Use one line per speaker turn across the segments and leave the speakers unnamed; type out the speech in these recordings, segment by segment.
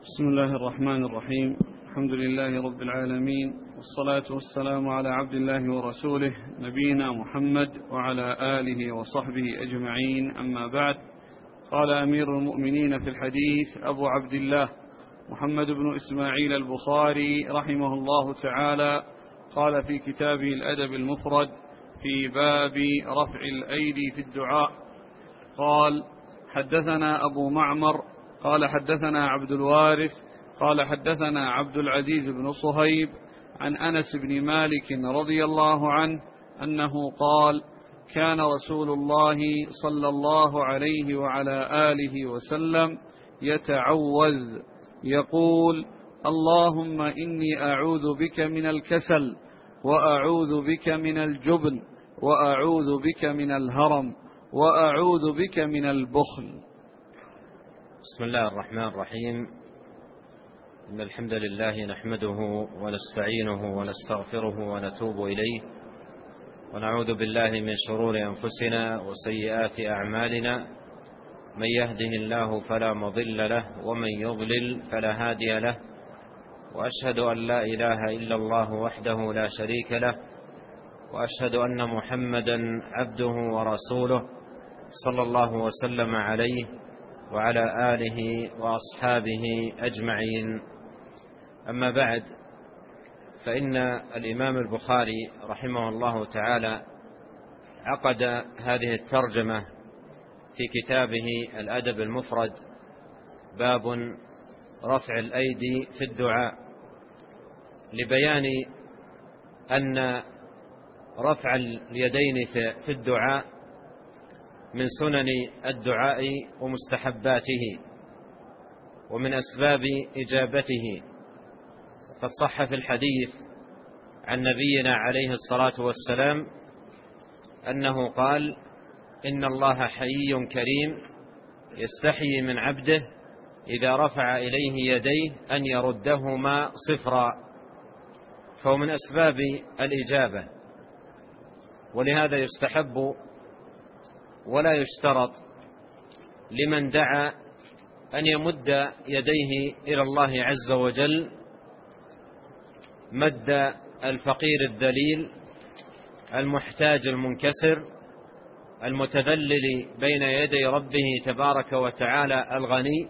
بسم الله الرحمن الرحيم. الحمد لله رب العالمين، والصلاة والسلام على عبد الله ورسوله نبينا محمد وعلى آله وصحبه أجمعين، أما بعد. قال أمير المؤمنين في الحديث أبو عبد الله محمد بن إسماعيل البخاري رحمه الله تعالى، قال في كتابه الأدب المفرد في باب رفع الأيدي في الدعاء، قال: حدثنا أبو معمر قال حدثنا عبد الوارث قال حدثنا عبد العزيز بن صهيب عن أنس بن مالك رضي الله عنه أنه قال: كان رسول الله صلى الله عليه وعلى آله وسلم يتعوذ يقول: اللهم إني أعوذ بك من الكسل، وأعوذ بك من الجبن، وأعوذ بك من الهرم، وأعوذ بك من البخل.
بسم الله الرحمن الرحيم. إن الحمد لله نحمده ونستعينه ونستغفره ونتوب إليه، ونعوذ بالله من شرور أنفسنا وسيئات أعمالنا. من يهده الله فلا مضل له، ومن يضلل فلا هادي له، وأشهد أن لا إله إلا الله وحده لا شريك له، وأشهد أن محمدا عبده ورسوله صلى الله وسلم عليه وعلى آله وأصحابه أجمعين. أما بعد، فإن الإمام البخاري رحمه الله تعالى عقد هذه الترجمة في كتابه الأدب المفرد باب رفع الأيدي في الدعاء، لبيان أن رفع اليدين في الدعاء من سنن الدعاء ومستحباته ومن أسباب إجابته. وقد صح في الحديث عن نبينا عليه الصلاة والسلام أنه قال: إن الله حيي كريم يستحيي من عبده إذا رفع إليه يديه أن يردهما صفرا. فهو من أسباب الإجابة، ولهذا يستحب ولا يشترط لمن دعا أن يمد يديه إلى الله عز وجل مد الفقير الذليل المحتاج المنكسر المتذلل بين يدي ربه تبارك وتعالى الغني،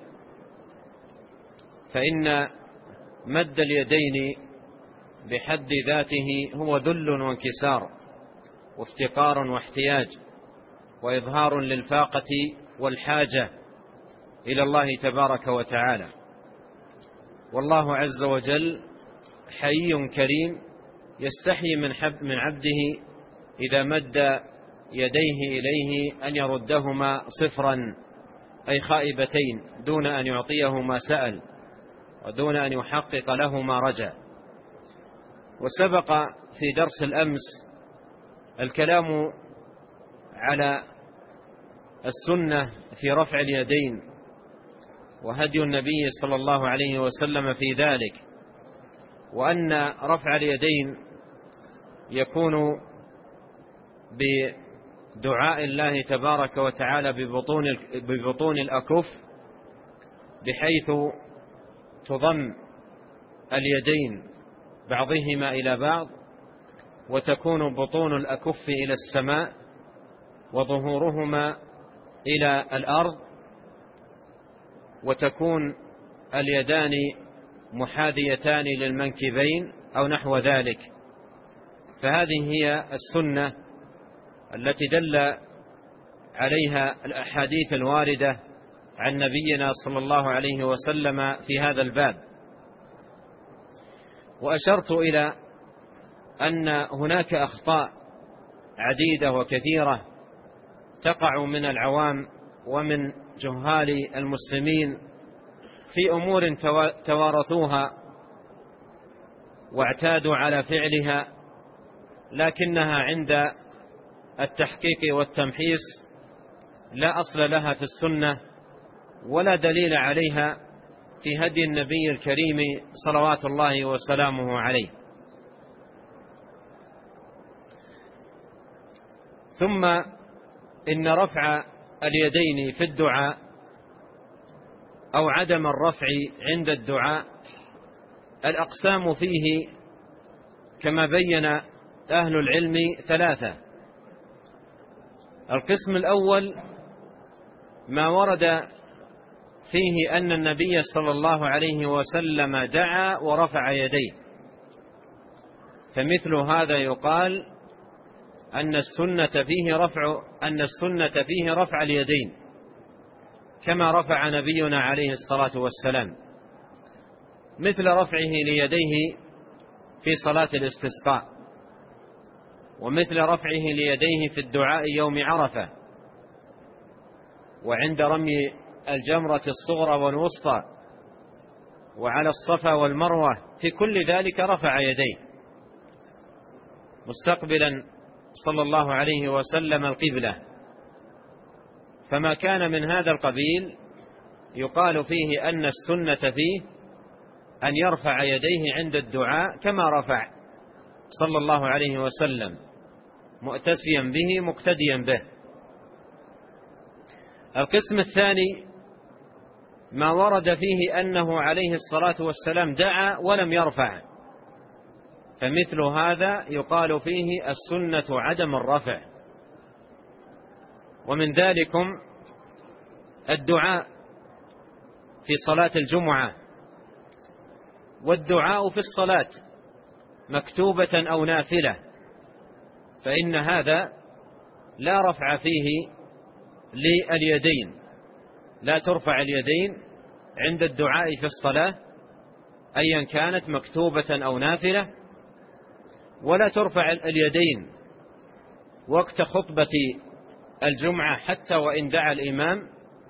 فإن مد اليدين بحد ذاته هو ذل وانكسار وافتقار واحتياج وإظهار للفاقة والحاجة إلى الله تبارك وتعالى. والله عز وجل حي كريم يستحي من عبده إذا مد يديه إليه أن يردهما صفرا، أي خائبتين، دون أن يعطيه ما سأل ودون أن يحقق له ما رجا. وسبق في درس الأمس الكلام على السنة في رفع اليدين وهدي النبي صلى الله عليه وسلم في ذلك، وأن رفع اليدين يكون بدعاء الله تبارك وتعالى ببطون الأكف، بحيث تضم اليدين بعضهما إلى بعض، وتكون بطون الأكف إلى السماء وظهورهما إلى الأرض، وتكون اليدان محاذيتان للمنكبين أو نحو ذلك. فهذه هي السنة التي دل عليها الأحاديث الواردة عن نبينا صلى الله عليه وسلم في هذا الباب. وأشرت إلى أن هناك أخطاء عديدة وكثيرة تقع من العوام ومن جهال المسلمين في أمور توارثوها واعتادوا على فعلها، لكنها عند التحقيق والتمحيص لا أصل لها في السنة ولا دليل عليها في هدي النبي الكريم صلوات الله وسلامه عليه. ثم إن رفع اليدين في الدعاء أو عدم الرفع عند الدعاء الأقسام فيه كما بين أهل العلم ثلاثة. القسم الأول ما ورد فيه أن النبي صلى الله عليه وسلم دعا ورفع يديه، فمثل هذا يقال أن السنة فيه رفع اليدين كما رفع نبينا عليه الصلاة والسلام، مثل رفعه ليديه في صلاة الاستسقاء، ومثل رفعه ليديه في الدعاء يوم عرفة، وعند رمي الجمرة الصغرى والوسطى، وعلى الصفا والمروة، في كل ذلك رفع يديه مستقبلا صلى الله عليه وسلم القبلة. فما كان من هذا القبيل يقال فيه أن السنة فيه أن يرفع يديه عند الدعاء كما رفع صلى الله عليه وسلم، مؤتسيا به مقتديا به. القسم الثاني ما ورد فيه أنه عليه الصلاة والسلام دعا ولم يرفع، فمثل هذا يقال فيه السنة عدم الرفع. ومن ذلكم الدعاء في صلاة الجمعة، والدعاء في الصلاة مكتوبة أو نافلة، فإن هذا لا رفع فيه لليدين، لا ترفع اليدين عند الدعاء في الصلاة أيا كانت مكتوبة أو نافلة، ولا ترفع اليدين وقت خطبة الجمعة حتى وإن دعا الإمام،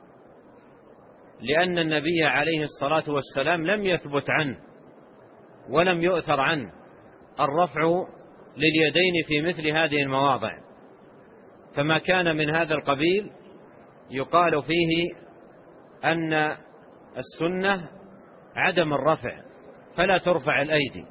لأن النبي عليه الصلاة والسلام لم يثبت عنه ولم يؤثر عنه الرفع لليدين في مثل هذه المواضع. فما كان من هذا القبيل يقال فيه أن السنة عدم الرفع، فلا ترفع الأيدي.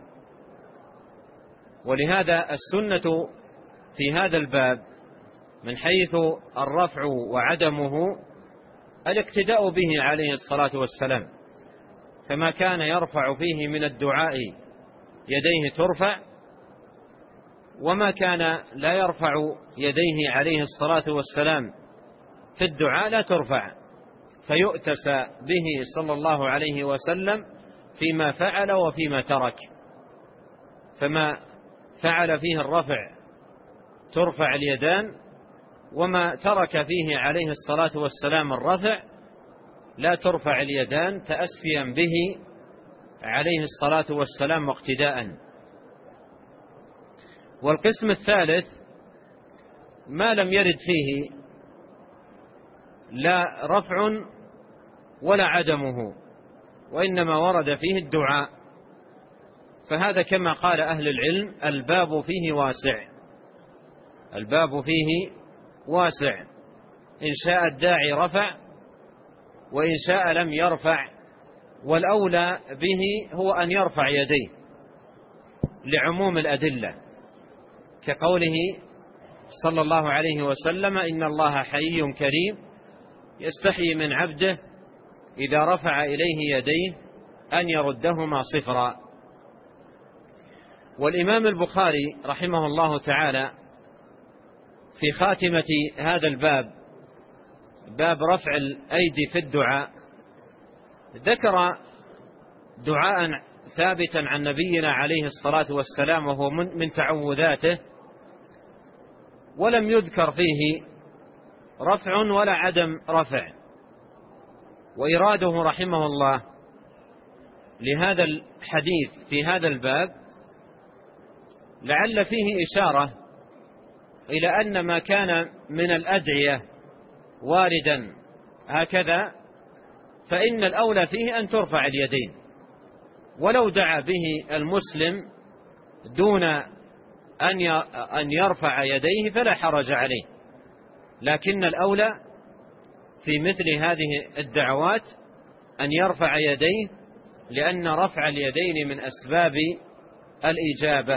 ولهذا السنة في هذا الباب من حيث الرفع وعدمه الاقتداء به عليه الصلاة والسلام، فما كان يرفع فيه من الدعاء يديه ترفع، وما كان لا يرفع يديه عليه الصلاة والسلام في الدعاء لا ترفع، فيؤتسى به صلى الله عليه وسلم فيما فعل وفيما ترك. فما فعل فيه الرفع ترفع اليدان، وما ترك فيه عليه الصلاة والسلام الرفع لا ترفع اليدان تأسيا به عليه الصلاة والسلام واقتداء. والقسم الثالث ما لم يرد فيه لا رفع ولا عدمه، وإنما ورد فيه الدعاء، فهذا كما قال أهل العلم الباب فيه واسع، الباب فيه واسع، إن شاء الداعي رفع وإن شاء لم يرفع، والأولى به هو أن يرفع يديه لعموم الأدلة، كقوله صلى الله عليه وسلم إن الله حيي كريم يستحيي من عبده إذا رفع إليه يديه أن يردهما صفرا. والإمام البخاري رحمه الله تعالى في خاتمة هذا الباب، باب رفع الأيدي في الدعاء، ذكر دعاء ثابتا عن نبينا عليه الصلاة والسلام وهو من تعوذاته، ولم يذكر فيه رفع ولا عدم رفع. وإراده رحمه الله لهذا الحديث في هذا الباب لعل فيه إشارة إلى أن ما كان من الأدعية واردا هكذا فإن الأولى فيه أن ترفع اليدين، ولو دعا به المسلم دون أن يرفع يديه فلا حرج عليه، لكن الأولى في مثل هذه الدعوات أن يرفع يديه، لأن رفع اليدين من أسباب الإجابة.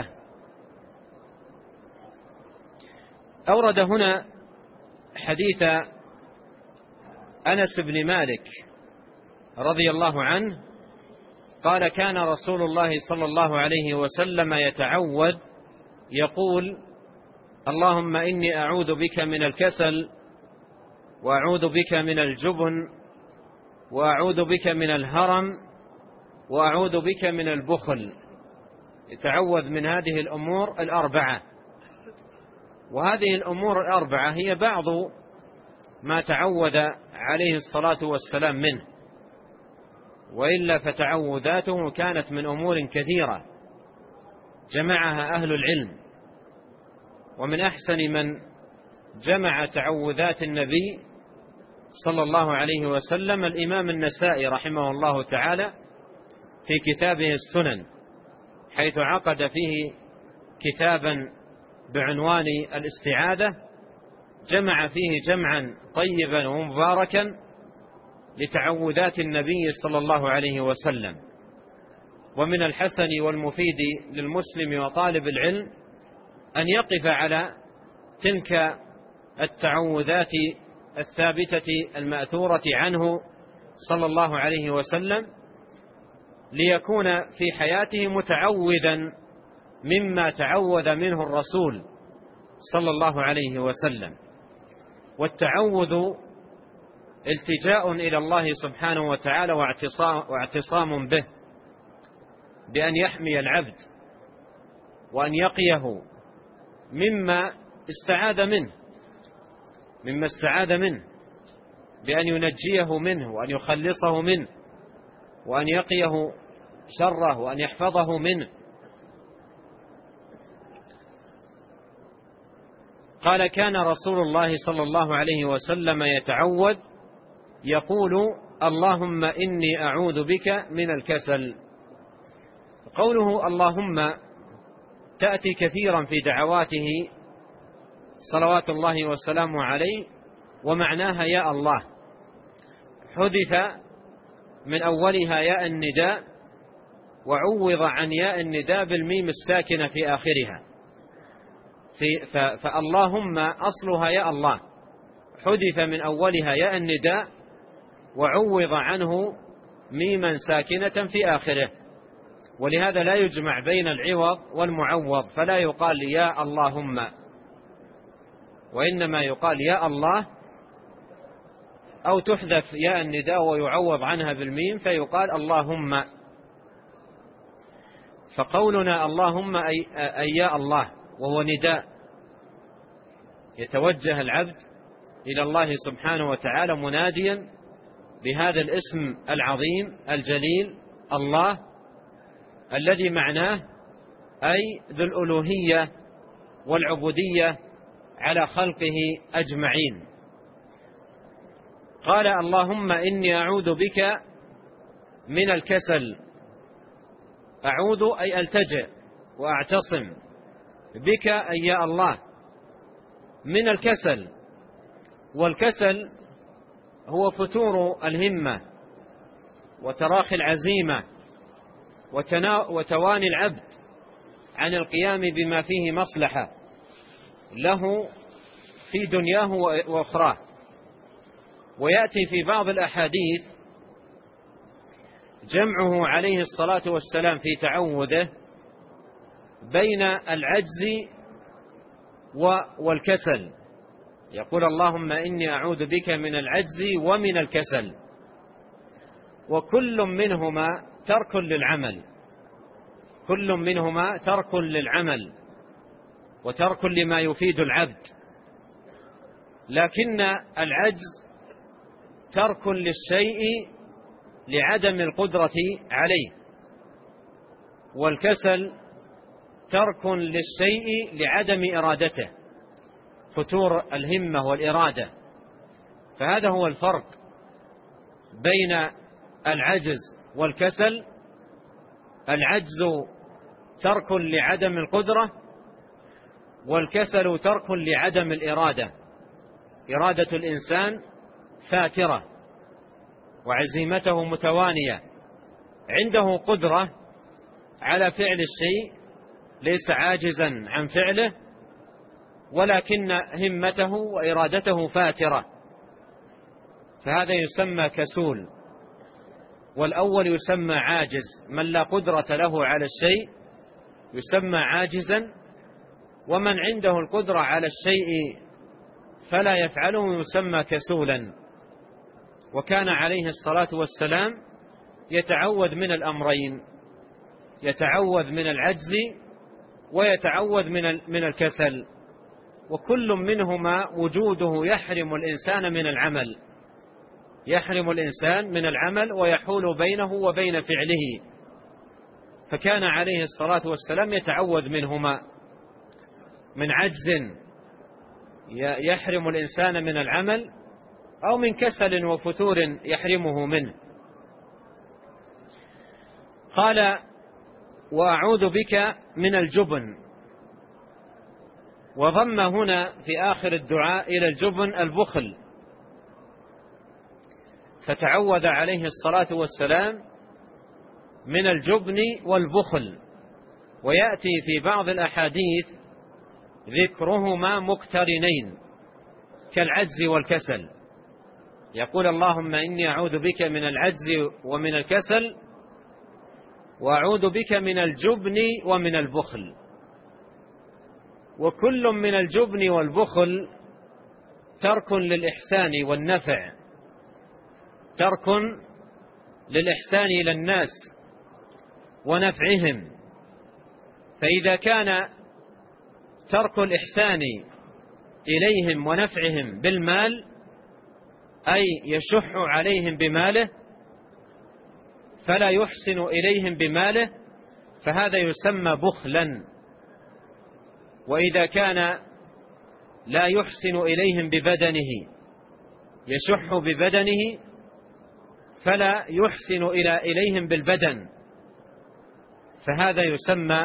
أورد هنا حديث أنس بن مالك رضي الله عنه قال: كان رسول الله صلى الله عليه وسلم يتعوذ يقول: اللهم إني أعوذ بك من الكسل، وأعوذ بك من الجبن، وأعوذ بك من الهرم، وأعوذ بك من البخل. يتعوذ من هذه الأمور الأربعة، وهذه الأمور الأربعة هي بعض ما تعوذ عليه الصلاة والسلام منه، وإلا فتعوذاته كانت من أمور كثيرة جمعها أهل العلم. ومن أحسن من جمع تعوذات النبي صلى الله عليه وسلم الإمام النسائي رحمه الله تعالى في كتابه السنن، حيث عقد فيه كتابا بعنوان الاستعاذة، جمع فيه جمعا طيبا ومباركا لتعوذات النبي صلى الله عليه وسلم. ومن الحسن والمفيد للمسلم وطالب العلم أن يقف على تلك التعوذات الثابتة المأثورة عنه صلى الله عليه وسلم، ليكون في حياته متعوذا مما تعوذ منه الرسول صلى الله عليه وسلم. والتعوذ التجاء إلى الله سبحانه وتعالى واعتصام به، بأن يحمي العبد وأن يقيه مما استعاذ منه، بأن ينجيه منه وأن يخلصه منه وأن يقيه شره وأن يحفظه منه. قال: كان رسول الله صلى الله عليه وسلم يتعوذ يقول: اللهم إني أعوذ بك من الكسل. قوله اللهم تأتي كثيرا في دعواته صلوات الله والسلام عليه، ومعناها يا الله، حذف من أولها ياء النداء، وعوض عن ياء النداء بالميم الساكنة في آخرها. فاللهم أصلها يا الله، حذف من أولها ياء النداء وعوض عنه ميما ساكنة في آخره، ولهذا لا يجمع بين العوض والمعوض، فلا يقال يا اللهم، وإنما يقال يا الله، أو تحذف ياء النداء ويعوض عنها بالميم فيقال اللهم. فقولنا اللهم أي يا الله، وهو نداء يتوجه العبد إلى الله سبحانه وتعالى مناديا بهذا الاسم العظيم الجليل الله، الذي معناه أي ذو الألوهية والعبودية على خلقه أجمعين. قال: اللهم إني أعوذ بك من الكسل. أعوذ أي ألتجئ وأعتصم، بك أي يا الله، من الكسل. والكسل هو فتور الهمة وتراخي العزيمة وتواني العبد عن القيام بما فيه مصلحة له في دنياه وأخراه. ويأتي في بعض الأحاديث جمعه عليه الصلاة والسلام في تعوذه بين العجز والكسل، يقول: اللهم إني أعوذ بك من العجز ومن الكسل. وكل منهما ترك للعمل، كل منهما ترك للعمل وترك لما يفيد العبد، لكن العجز ترك للشيء لعدم القدرة عليه، والكسل ترك للشيء لعدم إرادته، فتور الهمة والإرادة. فهذا هو الفرق بين العجز والكسل. العجز ترك لعدم القدرة، والكسل ترك لعدم الإرادة. إرادة الإنسان فاترة وعزيمته متوانية، عنده قدرة على فعل الشيء، ليس عاجزا عن فعله، ولكن همته وإرادته فاترة، فهذا يسمى كسول. والأول يسمى عاجز، من لا قدرة له على الشيء يسمى عاجزا، ومن عنده القدرة على الشيء فلا يفعله يسمى كسولا. وكان عليه الصلاة والسلام يتعوذ من الأمرين، يتعوذ من العجز ويتعوذ من الكسل، وكل منهما وجوده يحرم الإنسان من العمل، يحرم الإنسان من العمل ويحول بينه وبين فعله. فكان عليه الصلاة والسلام يتعوذ منهما، من عجز يحرم الإنسان من العمل، أو من كسل وفتور يحرمه منه. قال: وأعوذ بك من الجبن. وضم هنا في آخر الدعاء إلى الجبن البخل، فتعوذ عليه الصلاة والسلام من الجبن والبخل. ويأتي في بعض الأحاديث ذكرهما مقترنين كالعجز والكسل، يقول: اللهم إني أعوذ بك من العجز ومن الكسل، وأعوذ بك من الجبن ومن البخل. وكل من الجبن والبخل ترك للإحسان والنفع، ترك للإحسان إلى الناس ونفعهم. فإذا كان ترك الإحسان إليهم ونفعهم بالمال، أي يشح عليهم بماله فلا يحسن إليهم بماله، فهذا يسمى بخلا. وإذا كان لا يحسن إليهم ببدنه، يشح ببدنه فلا يحسن إليهم بالبدن، فهذا يسمى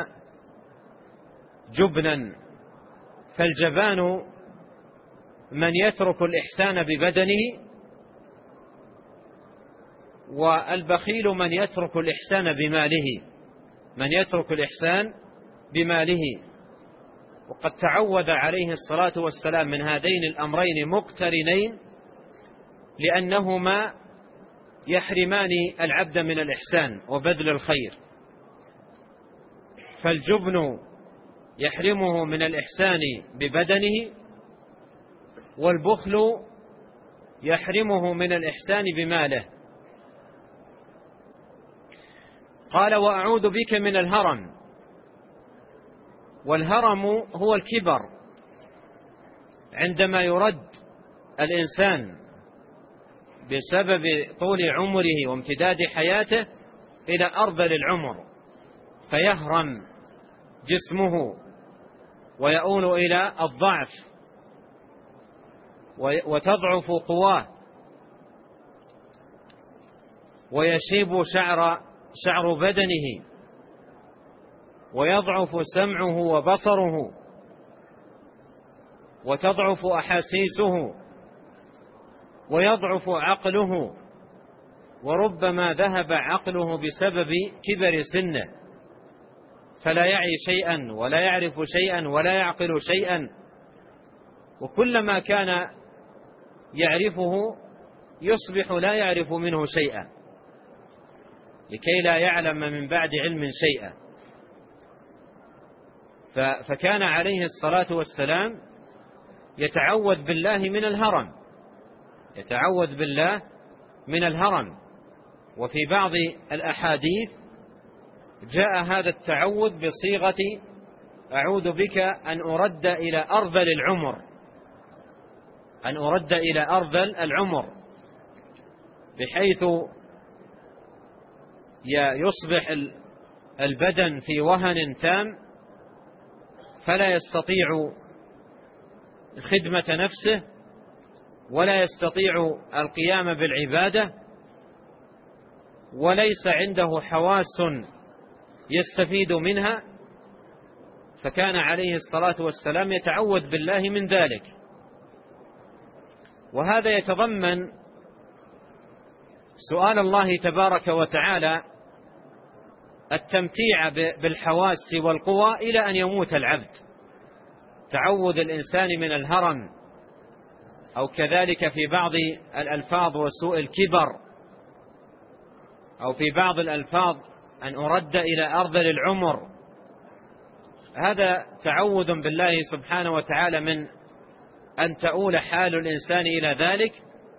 جبنا. فالجبان من يترك الإحسان ببدنه، والبخيل من يترك الإحسان بماله، من يترك الإحسان بماله. وقد تعوذ عليه الصلاة والسلام من هذين الأمرين مقترنين، لأنهما يحرمان العبد من الإحسان وبذل الخير. فالجبن يحرمه من الإحسان ببدنه، والبخل يحرمه من الإحسان بماله. قال: وأعوذ بك من الهرم. والهرم هو الكبر، عندما يرد الإنسان بسبب طول عمره وامتداد حياته إلى أرذل العمر، فيهرم جسمه ويؤول إلى الضعف وتضعف قواه، ويشيب شعر بدنه، ويضعف سمعه وبصره، وتضعف أحاسيسه، ويضعف عقله، وربما ذهب عقله بسبب كبر سنه، فلا يعي شيئا ولا يعرف شيئا ولا يعقل شيئا. وكلما كان يعرفه يصبح لا يعرف منه شيئا، لكي لا يعلم من بعد علم شيئا. فكان عليه الصلاة والسلام يتعوذ بالله من الهرم، يتعوذ بالله من الهرم. وفي بعض الأحاديث جاء هذا التعوذ بصيغة: أعوذ بك أن أرد إلى أرذل العمر، أن أرد إلى أرذل العمر، بحيث يصبح البدن في وهن تام، فلا يستطيع خدمة نفسه ولا يستطيع القيام بالعبادة، وليس عنده حواس يستفيد منها. فكان عليه الصلاة والسلام يتعوذ بالله من ذلك. وهذا يتضمن سؤال الله تبارك وتعالى التمتيع بالحواس والقوى إلى أن يموت العبد، تعوذ الإنسان من الهرم، أو كذلك في بعض الألفاظ وسوء الكبر، أو في بعض الألفاظ أن أرد إلى أرذل العمر. هذا تعوذ بالله سبحانه وتعالى من أن تؤول حال الإنسان إلى ذلك،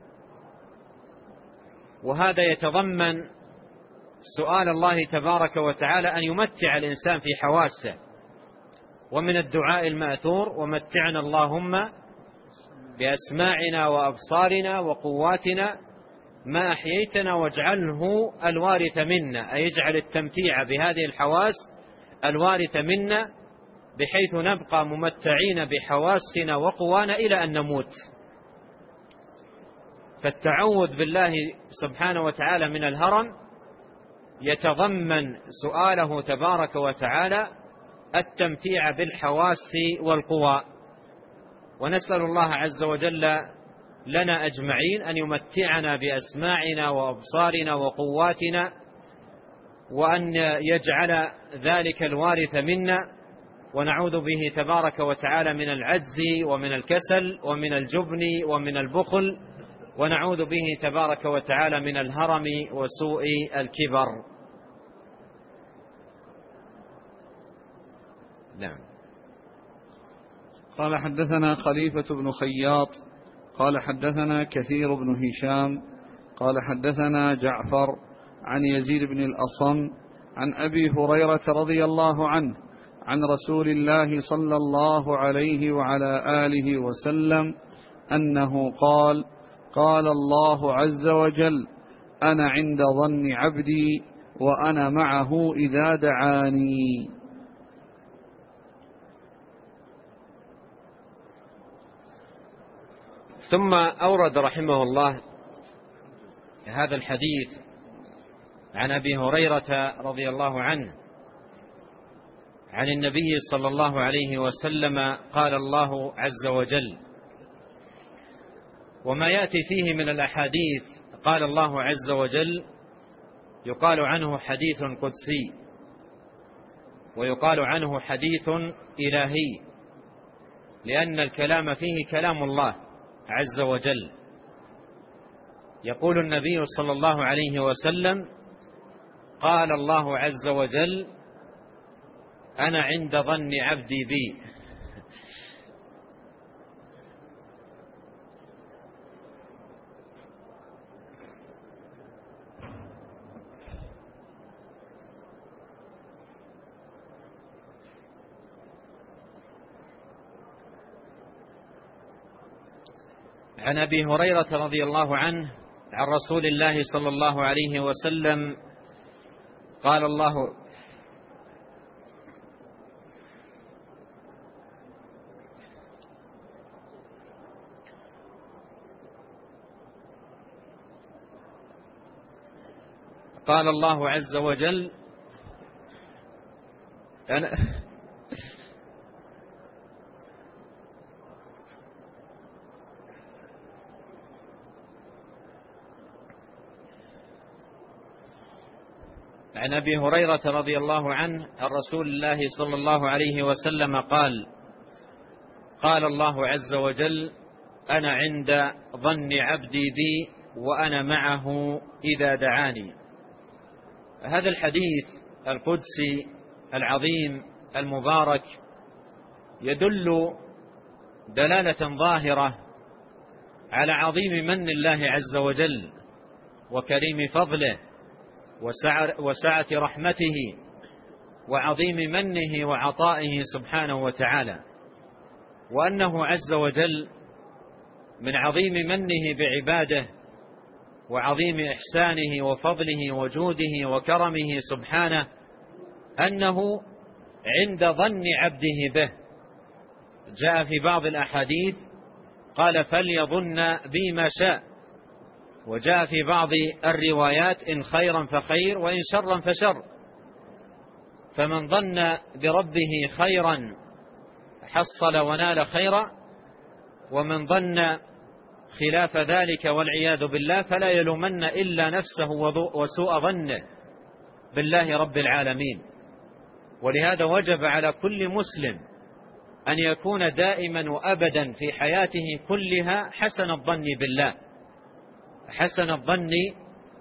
وهذا يتضمن سؤال الله تبارك وتعالى أن يمتع الإنسان في حواسه. ومن الدعاء المأثور: ومتعنا اللهم بأسماعنا وأبصارنا وقواتنا ما أحييتنا واجعله الوارث منا، أي يجعل التمتيع بهذه الحواس الوارث منا، بحيث نبقى ممتعين بحواسنا وقوانا إلى أن نموت. فالتعوذ بالله سبحانه وتعالى من الهرم يتضمن سؤاله تبارك وتعالى التمتيع بالحواس والقوى. ونسأل الله عز وجل لنا أجمعين أن يمتعنا بأسماعنا وأبصارنا وقواتنا، وأن يجعل ذلك الوارث منا، ونعوذ به تبارك وتعالى من العجز ومن الكسل ومن الجبن ومن البخل، ونعوذ به تبارك وتعالى من الهرم وسوء الكبر. نعم.
قال حدثنا خليفة بن خياط قال حدثنا كثير بن هشام قال حدثنا جعفر عن يزيد بن الأصم عن أبي هريرة رضي الله عنه عن رسول الله صلى الله عليه وعلى آله وسلم أنه قال: قال الله عز وجل: أنا عند ظن عبدي وأنا معه إذا دعاني.
ثم أورد رحمه الله هذا الحديث عن أبي هريرة رضي الله عنه عن النبي صلى الله عليه وسلم قال الله عز وجل. وما يأتي فيه من الأحاديث قال الله عز وجل يقال عنه حديث قدسي، ويقال عنه حديث إلهي، لأن الكلام فيه كلام الله عز وجل. يقول النبي صلى الله عليه وسلم: قال الله عز وجل: أنا عند ظن عبدي بي. عن أبي هريرة رضي الله عنه عن رسول الله صلى الله عليه وسلم قال الله عز وجل: عن أبي هريرة رضي الله عنه عن رسول الله صلى الله عليه وسلم قال: قال الله عز وجل: أنا عند ظن عبدي بي وأنا معه إذا دعاني. هذا الحديث القدسي العظيم المبارك يدل دلالة ظاهرة على عظيم من الله عز وجل وكريم فضله وسعة رحمته وعظيم منه وعطائه سبحانه وتعالى، وأنه عز وجل من عظيم منه بعباده وعظيم إحسانه وفضله وجوده وكرمه سبحانه أنه عند ظن عبده به. جاء في بعض الأحاديث قال: فليظن بي ما شاء. وجاء في بعض الروايات: إن خيرا فخير وإن شرا فشر. فمن ظن بربه خيرا حصل ونال خيرا، ومن ظن خلاف ذلك والعياذ بالله فلا يلومن إلا نفسه وسوء ظنه بالله رب العالمين. ولهذا وجب على كل مسلم أن يكون دائما وأبدا في حياته كلها حسن الظن بالله، حسن الظن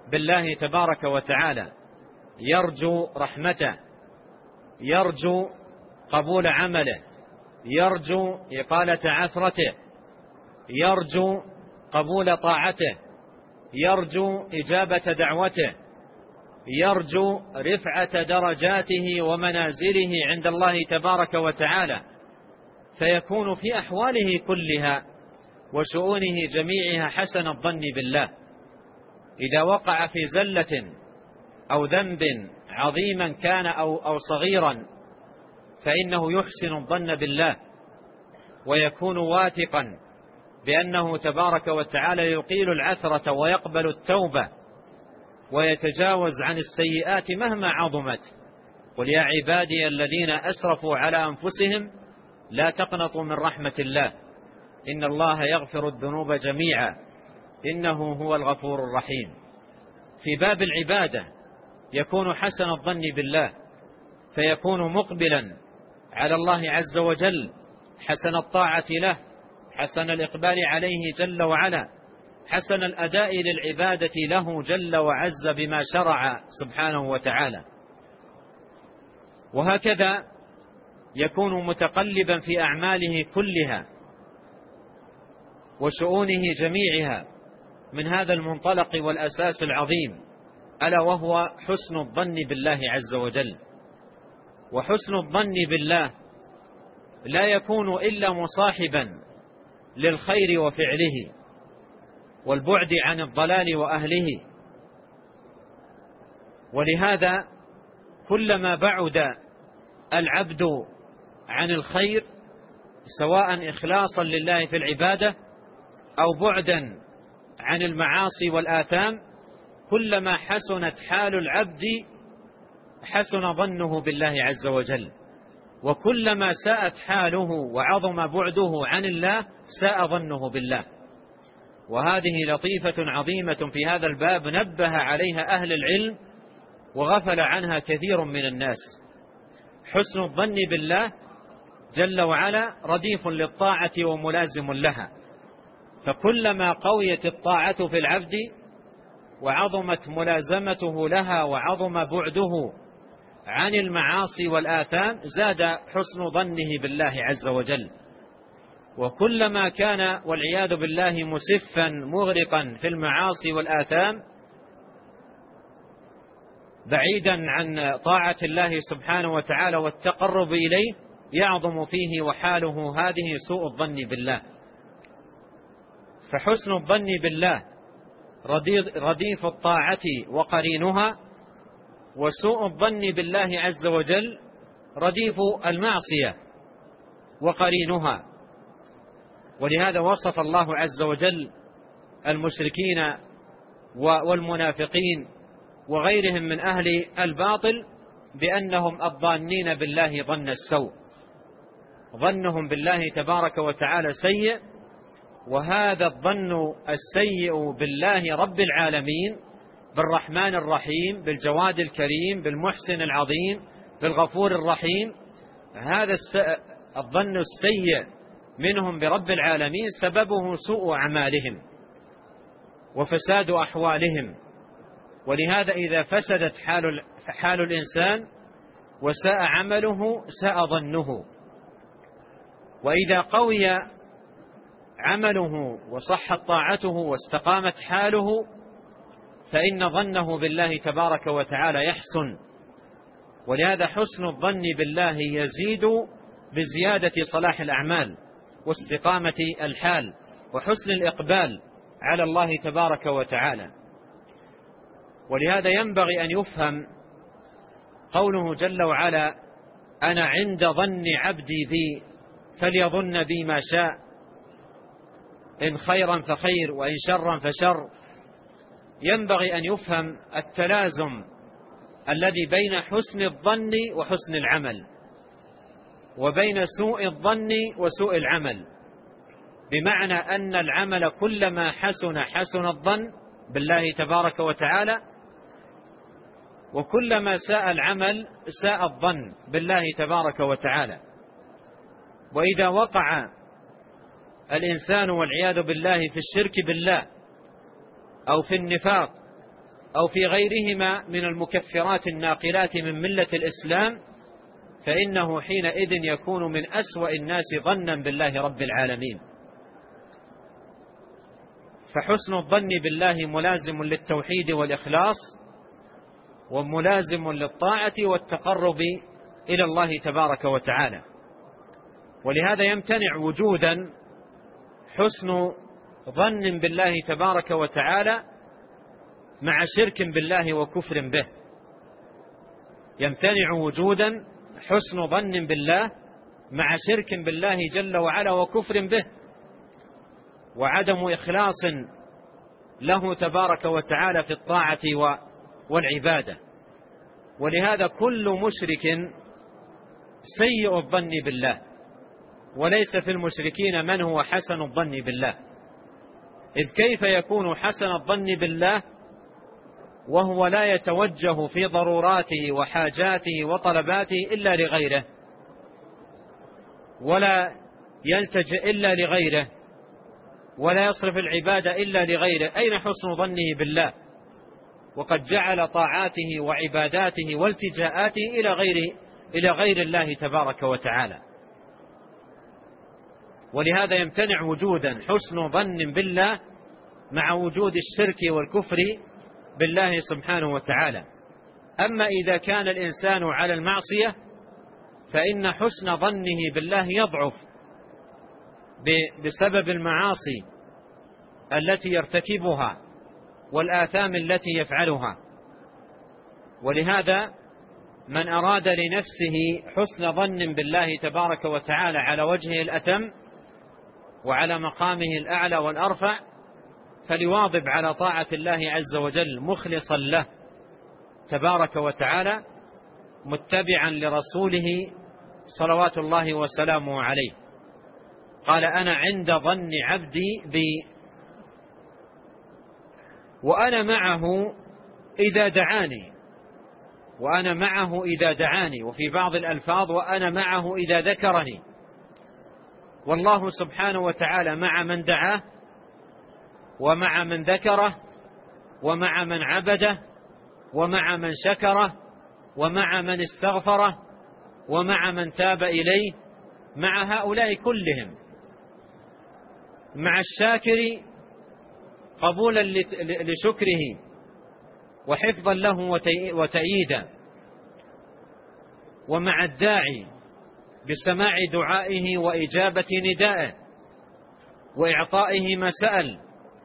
بالله تبارك وتعالى، يرجو رحمته، يرجو قبول عمله، يرجو إقالة عثرته، يرجو قبول طاعته، يرجو إجابة دعوته، يرجو رفعة درجاته ومنازله عند الله تبارك وتعالى، فيكون في أحواله كلها وشؤونه جميعها حسن الظن بالله. إذا وقع في زلة أو ذنب عظيما كان أو صغيرا فإنه يحسن الظن بالله، ويكون واثقا بأنه تبارك وتعالى يقيل العثرة ويقبل التوبة ويتجاوز عن السيئات مهما عظمت. قل يا عبادي الذين أسرفوا على أنفسهم لا تقنطوا من رحمة الله إن الله يغفر الذنوب جميعا إنه هو الغفور الرحيم. في باب العبادة يكون حسن الظن بالله، فيكون مقبلا على الله عز وجل، حسن الطاعة له، حسن الإقبال عليه جل وعلا، حسن الأداء للعبادة له جل وعز بما شرع سبحانه وتعالى. وهكذا يكون متقلبا في أعماله كلها وشؤونه جميعها من هذا المنطلق والأساس العظيم، ألا وهو حسن الظن بالله عز وجل. وحسن الظن بالله لا يكون إلا مصاحبا للخير وفعله والبعد عن الضلال وأهله. ولهذا كلما بعد العبد عن الخير سواء إخلاصا لله في العبادة أو بعدا عن المعاصي والآثام، كلما حسنت حال العبد حسن ظنه بالله عز وجل، وكلما ساءت حاله وعظم بعده عن الله ساء ظنه بالله. وهذه لطيفة عظيمة في هذا الباب نبه عليها أهل العلم وغفل عنها كثير من الناس. حسن الظن بالله جل وعلا رديف للطاعة وملازم لها، فكلما قويت الطاعة في العبد وعظمت ملازمته لها وعظم بعده عن المعاصي والآثام زاد حسن ظنه بالله عز وجل. وكلما كان والعياذ بالله مسفا مغرقا في المعاصي والآثام بعيدا عن طاعة الله سبحانه وتعالى والتقرب إليه يعظم فيه وحاله هذه سوء الظن بالله. فحسن الظن بالله رديف الطاعة وقرينها، وسوء الظن بالله عز وجل رديف المعصية وقرينها. ولهذا وصف الله عز وجل المشركين والمنافقين وغيرهم من أهل الباطل بأنهم الظانين بالله ظن السوء، ظنهم بالله تبارك وتعالى سيء. وهذا الظن السيء بالله رب العالمين بالرحمن الرحيم بالجواد الكريم بالمحسن العظيم بالغفور الرحيم، هذا الظن السيء منهم برب العالمين سببه سوء أعمالهم وفساد أحوالهم. ولهذا إذا فسدت حال الإنسان وساء عمله ساء ظنه، وإذا قوي عمله وصحت طاعته واستقامت حاله فإن ظنه بالله تبارك وتعالى يحسن. ولهذا حسن الظن بالله يزيد بزيادة صلاح الأعمال واستقامة الحال وحسن الإقبال على الله تبارك وتعالى. ولهذا ينبغي أن يفهم قوله جل وعلا أنا عند ظن عبدي بي فليظن بي ما شاء إن خيرا فخير وإن شرا فشر. ينبغي أن يفهم التلازم الذي بين حسن الظن وحسن العمل، وبين سوء الظن وسوء العمل، بمعنى أن العمل كلما حسن الظن بالله تبارك وتعالى، وكلما ساء العمل ساء الظن بالله تبارك وتعالى. وإذا وقع الإنسان والعياذ بالله في الشرك بالله أو في النفاق أو في غيرهما من المكفرات الناقلات من ملة الإسلام، فإنه حينئذ يكون من أسوأ الناس ظنا بالله رب العالمين. فحسن الظن بالله ملازم للتوحيد والإخلاص، وملازم للطاعة والتقرب إلى الله تبارك وتعالى. ولهذا يمتنع وجودا حسن ظن بالله تبارك وتعالى مع شرك بالله وكفر به. يمتنع وجودا حسن ظن بالله مع شرك بالله جل وعلا وكفر به، وعدم إخلاص له تبارك وتعالى في الطاعة والعبادة. ولهذا كل مشرك سيء الظن بالله، وليس في المشركين من هو حسن الظن بالله. إذ كيف يكون حسن الظن بالله وهو لا يتوجه في ضروراته وحاجاته وطلباته إلا لغيره، ولا يلتجئ إلا لغيره، ولا يصرف العبادة إلا لغيره؟ أين حسن ظنه بالله وقد جعل طاعاته وعباداته والتجاءاته إلى غير الله تبارك وتعالى؟ ولهذا يمتنع وجودا حسن ظن بالله مع وجود الشرك والكفر بالله سبحانه وتعالى. أما إذا كان الإنسان على المعصية فإن حسن ظنه بالله يضعف بسبب المعاصي التي يرتكبها والآثام التي يفعلها. ولهذا من أراد لنفسه حسن ظن بالله تبارك وتعالى على وجهه الأتم وعلى مقامه الأعلى والأرفع فليواظب على طاعة الله عز وجل مخلصا له تبارك وتعالى، متبعا لرسوله صلوات الله وسلامه عليه. قال: أنا عند ظن عبدي بي وأنا معه إذا دعاني، وأنا معه إذا دعاني، وفي بعض الألفاظ وأنا معه إذا ذكرني. والله سبحانه وتعالى مع من دعاه، ومع من ذكره، ومع من عبده، ومع من شكره، ومع من استغفره، ومع من تاب إليه، مع هؤلاء كلهم، مع الشاكر قبولا لشكره وحفظا له وتأييدا، ومع الداعي بسماع دعائه وإجابة ندائه وإعطائه ما سأل،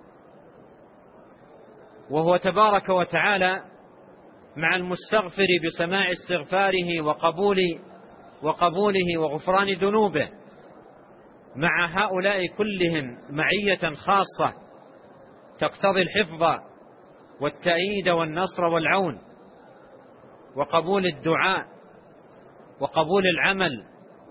وهو تبارك وتعالى مع المستغفر بسماع استغفاره وقبوله وغفران ذنوبه. مع هؤلاء كلهم معية خاصة تقتضي الحفظ والتأييد والنصر والعون وقبول الدعاء وقبول العمل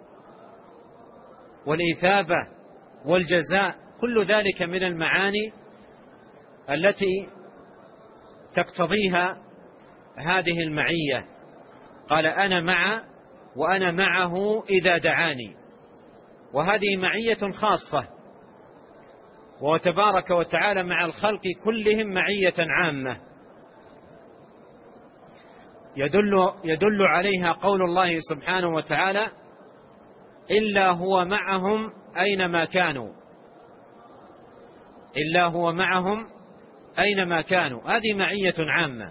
والإثابة والجزاء. كل ذلك من المعاني التي تقتضيها هذه المعية. قال: أنا وأنا معه إذا دعاني، وهذه معية خاصة. وتبارك وتعالى مع الخلق كلهم معية عامة يدل عليها قول الله سبحانه وتعالى: إلا هو معهم أينما كانوا، إلا هو معهم أينما كانوا. هذه معية عامة.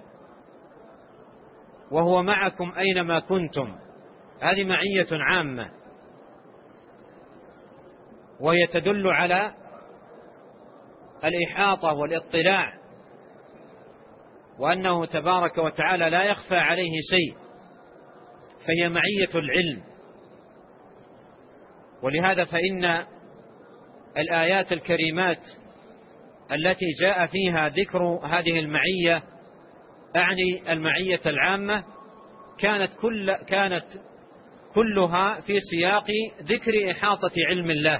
وهو معكم أينما كنتم، هذه معية عامة، وهي تدل على الإحاطة والاطلاع، وأنه تبارك وتعالى لا يخفى عليه شيء، فهي معية العلم. ولهذا فإن الآيات الكريمات التي جاء فيها ذكر هذه المعية، أعني المعية العامة، كانت كلها في سياق ذكر إحاطة علم الله،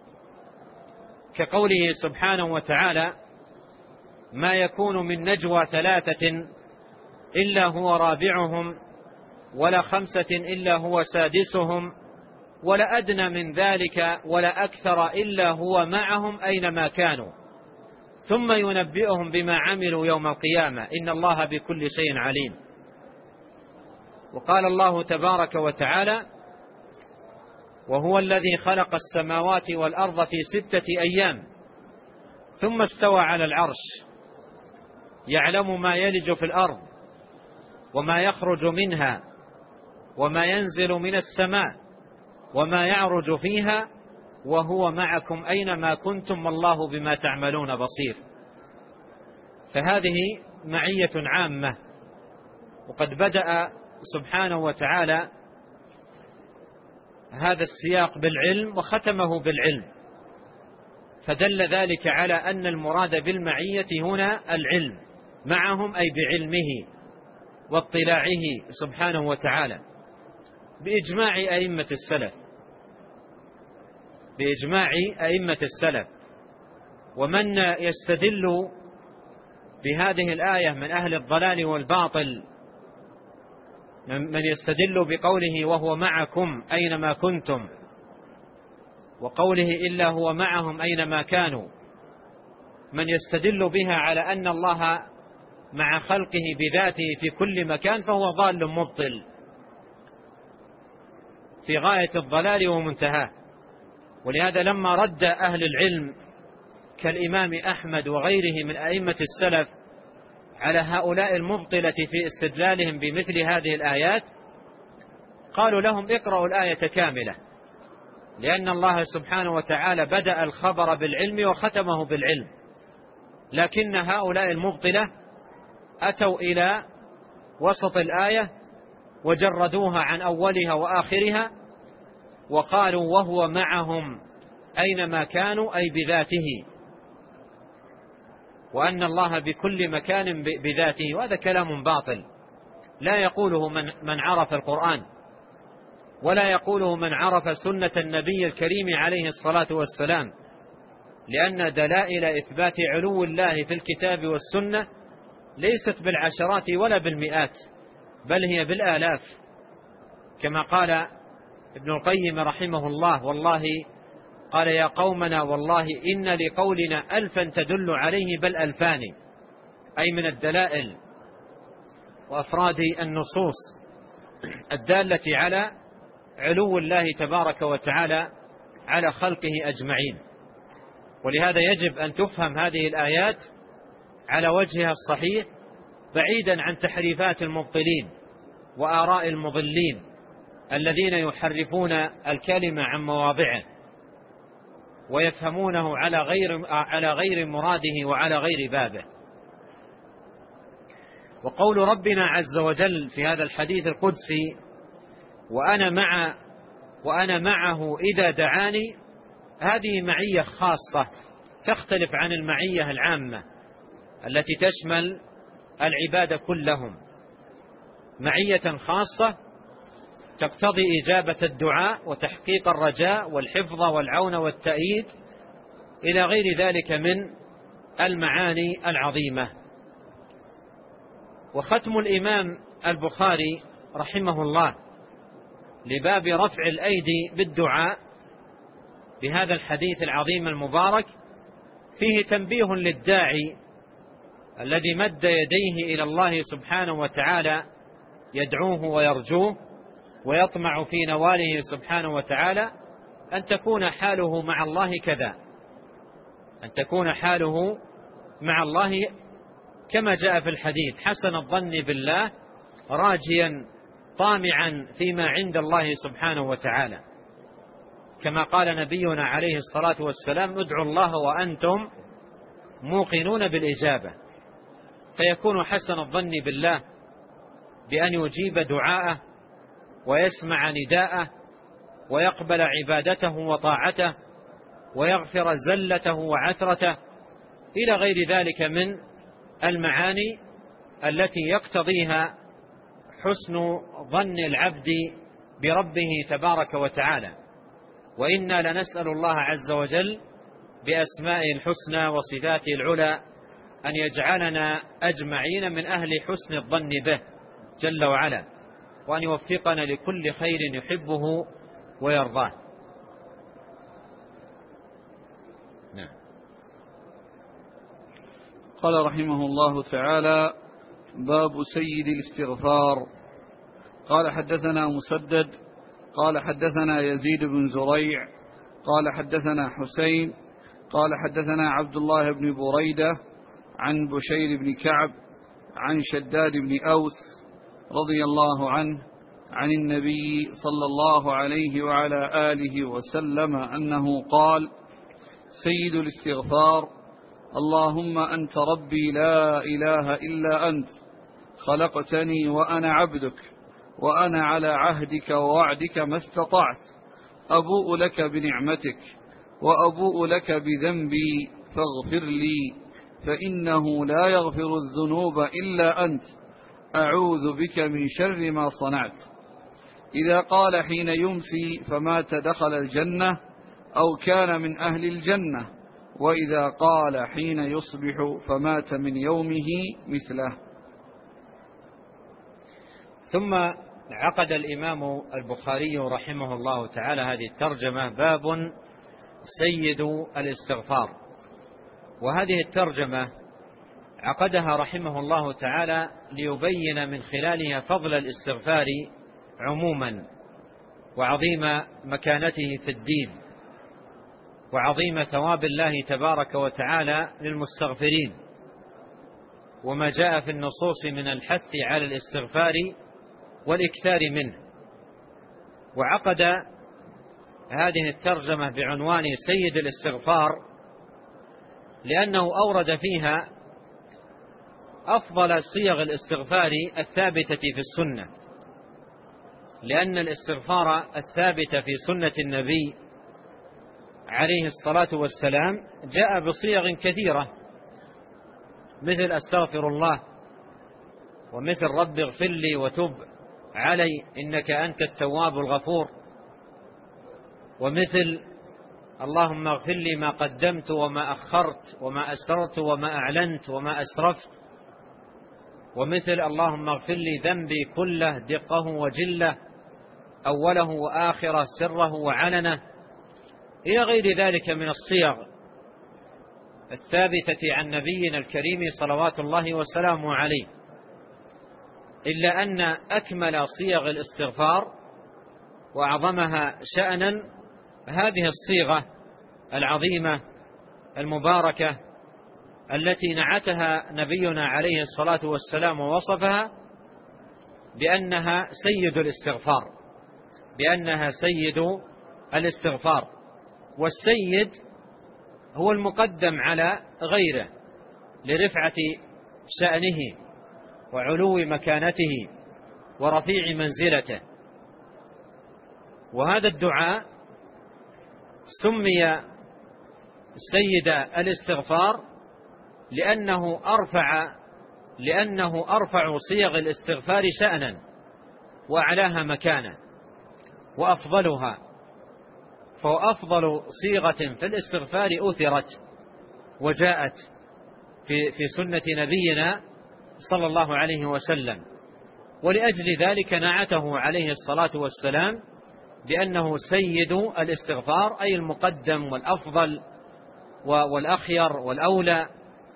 كقوله سبحانه وتعالى: ما يكون من نجوى 3 إلا هو رابعهم، ولا 5 إلا هو سادسهم، ولا أدنى من ذلك ولا أكثر إلا هو معهم أينما كانوا. ثم ينبئهم بما عملوا يوم القيامة إن الله بكل شيء عليم. وقال الله تبارك وتعالى: وهو الذي خلق السماوات والأرض في 6 أيام ثم استوى على العرش يعلم ما يلج في الأرض وما يخرج منها وما ينزل من السماء وما يعرج فيها وهو معكم أينما كنتم والله بما تعملون بصير. فهذه معية عامة، وقد بدأ سبحانه وتعالى هذا السياق بالعلم وختمه بالعلم، فدل ذلك على أن المراد بالمعية هنا العلم معهم، أي بعلمه واطلاعه سبحانه وتعالى بإجماع أئمة السلف. ومن يستدل بهذه الآية من أهل الضلال والباطل، من يستدل بقوله وهو معكم أينما كنتم، وقوله إلا هو معهم أينما كانوا، من يستدل بها على أن الله مع خلقه بذاته في كل مكان، فهو ضال مبطل في غاية الضلال ومنتهاه. ولهذا لما رد أهل العلم كالإمام أحمد وغيره من أئمة السلف على هؤلاء المبطلة في استدلالهم بمثل هذه الآيات، قالوا لهم: اقرأوا الآية كاملة، لأن الله سبحانه وتعالى بدأ الخبر بالعلم وختمه بالعلم، لكن هؤلاء المبطلة أتوا إلى وسط الآية وجردوها عن أولها وآخرها وقالوا وهو معهم أينما كانوا، أي بذاته، وأن الله بكل مكان بذاته. وهذا كلام باطل لا يقوله من عرف القرآن، ولا يقوله من عرف سنة النبي الكريم عليه الصلاة والسلام، لأن دلائل إثبات علو الله في الكتاب والسنة ليست بالعشرات ولا بالمئات، بل هي بالآلاف، كما قال ابن القيم رحمه الله: والله قال يا قومنا والله إن لقولنا 1000 تدل عليه بل 2000، أي من الدلائل وأفراد النصوص الدالة على علو الله تبارك وتعالى على خلقه أجمعين. ولهذا يجب أن تفهم هذه الآيات على وجهها الصحيح، بعيدا عن تحريفات المبطلين وآراء المضلين الذين يحرفون الكلمة عن مواضعه ويفهمونه على غير مراده وعلى غير بابه. وقول ربنا عز وجل في هذا الحديث القدسي: وأنا معه إذا دعاني، هذه معية خاصة تختلف عن المعية العامة التي تشمل العباد كلهم، معية خاصة تقتضي إجابة الدعاء وتحقيق الرجاء والحفظ والعون والتأييد إلى غير ذلك من المعاني العظيمة. وختم الإمام البخاري رحمه الله لباب رفع الأيدي بالدعاء بهذا الحديث العظيم المبارك فيه تنبيه للداعي الذي مد يديه إلى الله سبحانه وتعالى يدعوه ويرجوه ويطمع في نواله سبحانه وتعالى، أن تكون حاله مع الله كذا، أن تكون حاله مع الله كما جاء في الحديث: حسن الظن بالله راجيا طامعا فيما عند الله سبحانه وتعالى، كما قال نبينا عليه الصلاة والسلام: ادعوا الله وأنتم موقنون بالإجابة. فيكون حسن الظن بالله بأن يجيب دعاءه ويسمع نداءه ويقبل عبادته وطاعته ويغفر زلته وعثرته إلى غير ذلك من المعاني التي يقتضيها حسن ظن العبد بربه تبارك وتعالى. وإنا لنسأل الله عز وجل بأسمائه الحسنى وصفاته العلى أن يجعلنا أجمعين من أهل حسن الظن به جل وعلا، وأن يوفقنا لكل خير يحبه ويرضاه. نعم.
قال رحمه الله تعالى: باب سيد الاستغفار. قال حدثنا مسدد قال حدثنا يزيد بن زريع قال حدثنا حسين قال حدثنا عبد الله بن بريدة عن بشير بن كعب عن شداد بن أوس رضي الله عنه عن النبي صلى الله عليه وعلى آله وسلم أنه قال: سيد الاستغفار: اللهم أنت ربي لا إله إلا أنت، خلقتني وأنا عبدك، وأنا على عهدك ووعدك ما استطعت، أبوء لك بنعمتك وأبوء لك بذنبي فاغفر لي، فإنه لا يغفر الذنوب إلا أنت، أعوذ بك من شر ما صنعت. إذا قال حين يمسي فمات دخل الجنة أو كان من أهل الجنة، وإذا قال حين يصبح فمات من يومه مثله.
ثم عقد الإمام البخاري رحمه الله تعالى هذه الترجمة: باب سيد الاستغفار. وهذه الترجمة عقدها رحمه الله تعالى ليبين من خلالها فضل الاستغفار عموما، وعظيم مكانته في الدين، وعظيم ثواب الله تبارك وتعالى للمستغفرين، وما جاء في النصوص من الحث على الاستغفار والإكثار منه. وعقد هذه الترجمة بعنوان سيد الاستغفار لأنه أورد فيها أفضل صيغ الاستغفار الثابتة في السنة، لأن الاستغفار الثابت في سنة النبي عليه الصلاة والسلام جاء بصيغ كثيرة، مثل أستغفر الله، ومثل رب اغفر لي وتب علي إنك أنت التواب الغفور، ومثل اللهم اغفر لي ما قدمت وما أخرت وما أسررت وما أعلنت وما أسرفت، ومثل اللهم اغفر لي ذنبي كله دقه وجله أوله وآخره سره وعلنه، إلى غير ذلك من الصيغ الثابتة عن نبينا الكريم صلوات الله وسلامه عليه. إلا أن أكمل صيغ الاستغفار وأعظمها شأنا هذه الصيغة العظيمة المباركة التي نعتها نبينا عليه الصلاة والسلام ووصفها بأنها سيد الاستغفار، بأنها سيد الاستغفار. والسيد هو المقدم على غيره لرفعة شأنه وعلو مكانته ورفيع منزلته. وهذا الدعاء سمي سيد الاستغفار لأنه أرفع صيغ الاستغفار شأنا وأعلاها مكانا وأفضلها، فهو أفضل صيغة في الاستغفار أثرت وجاءت في سنة نبينا صلى الله عليه وسلم. ولأجل ذلك نعته عليه الصلاة والسلام بأنه سيد الاستغفار، أي المقدم والأفضل والأخير والأولى.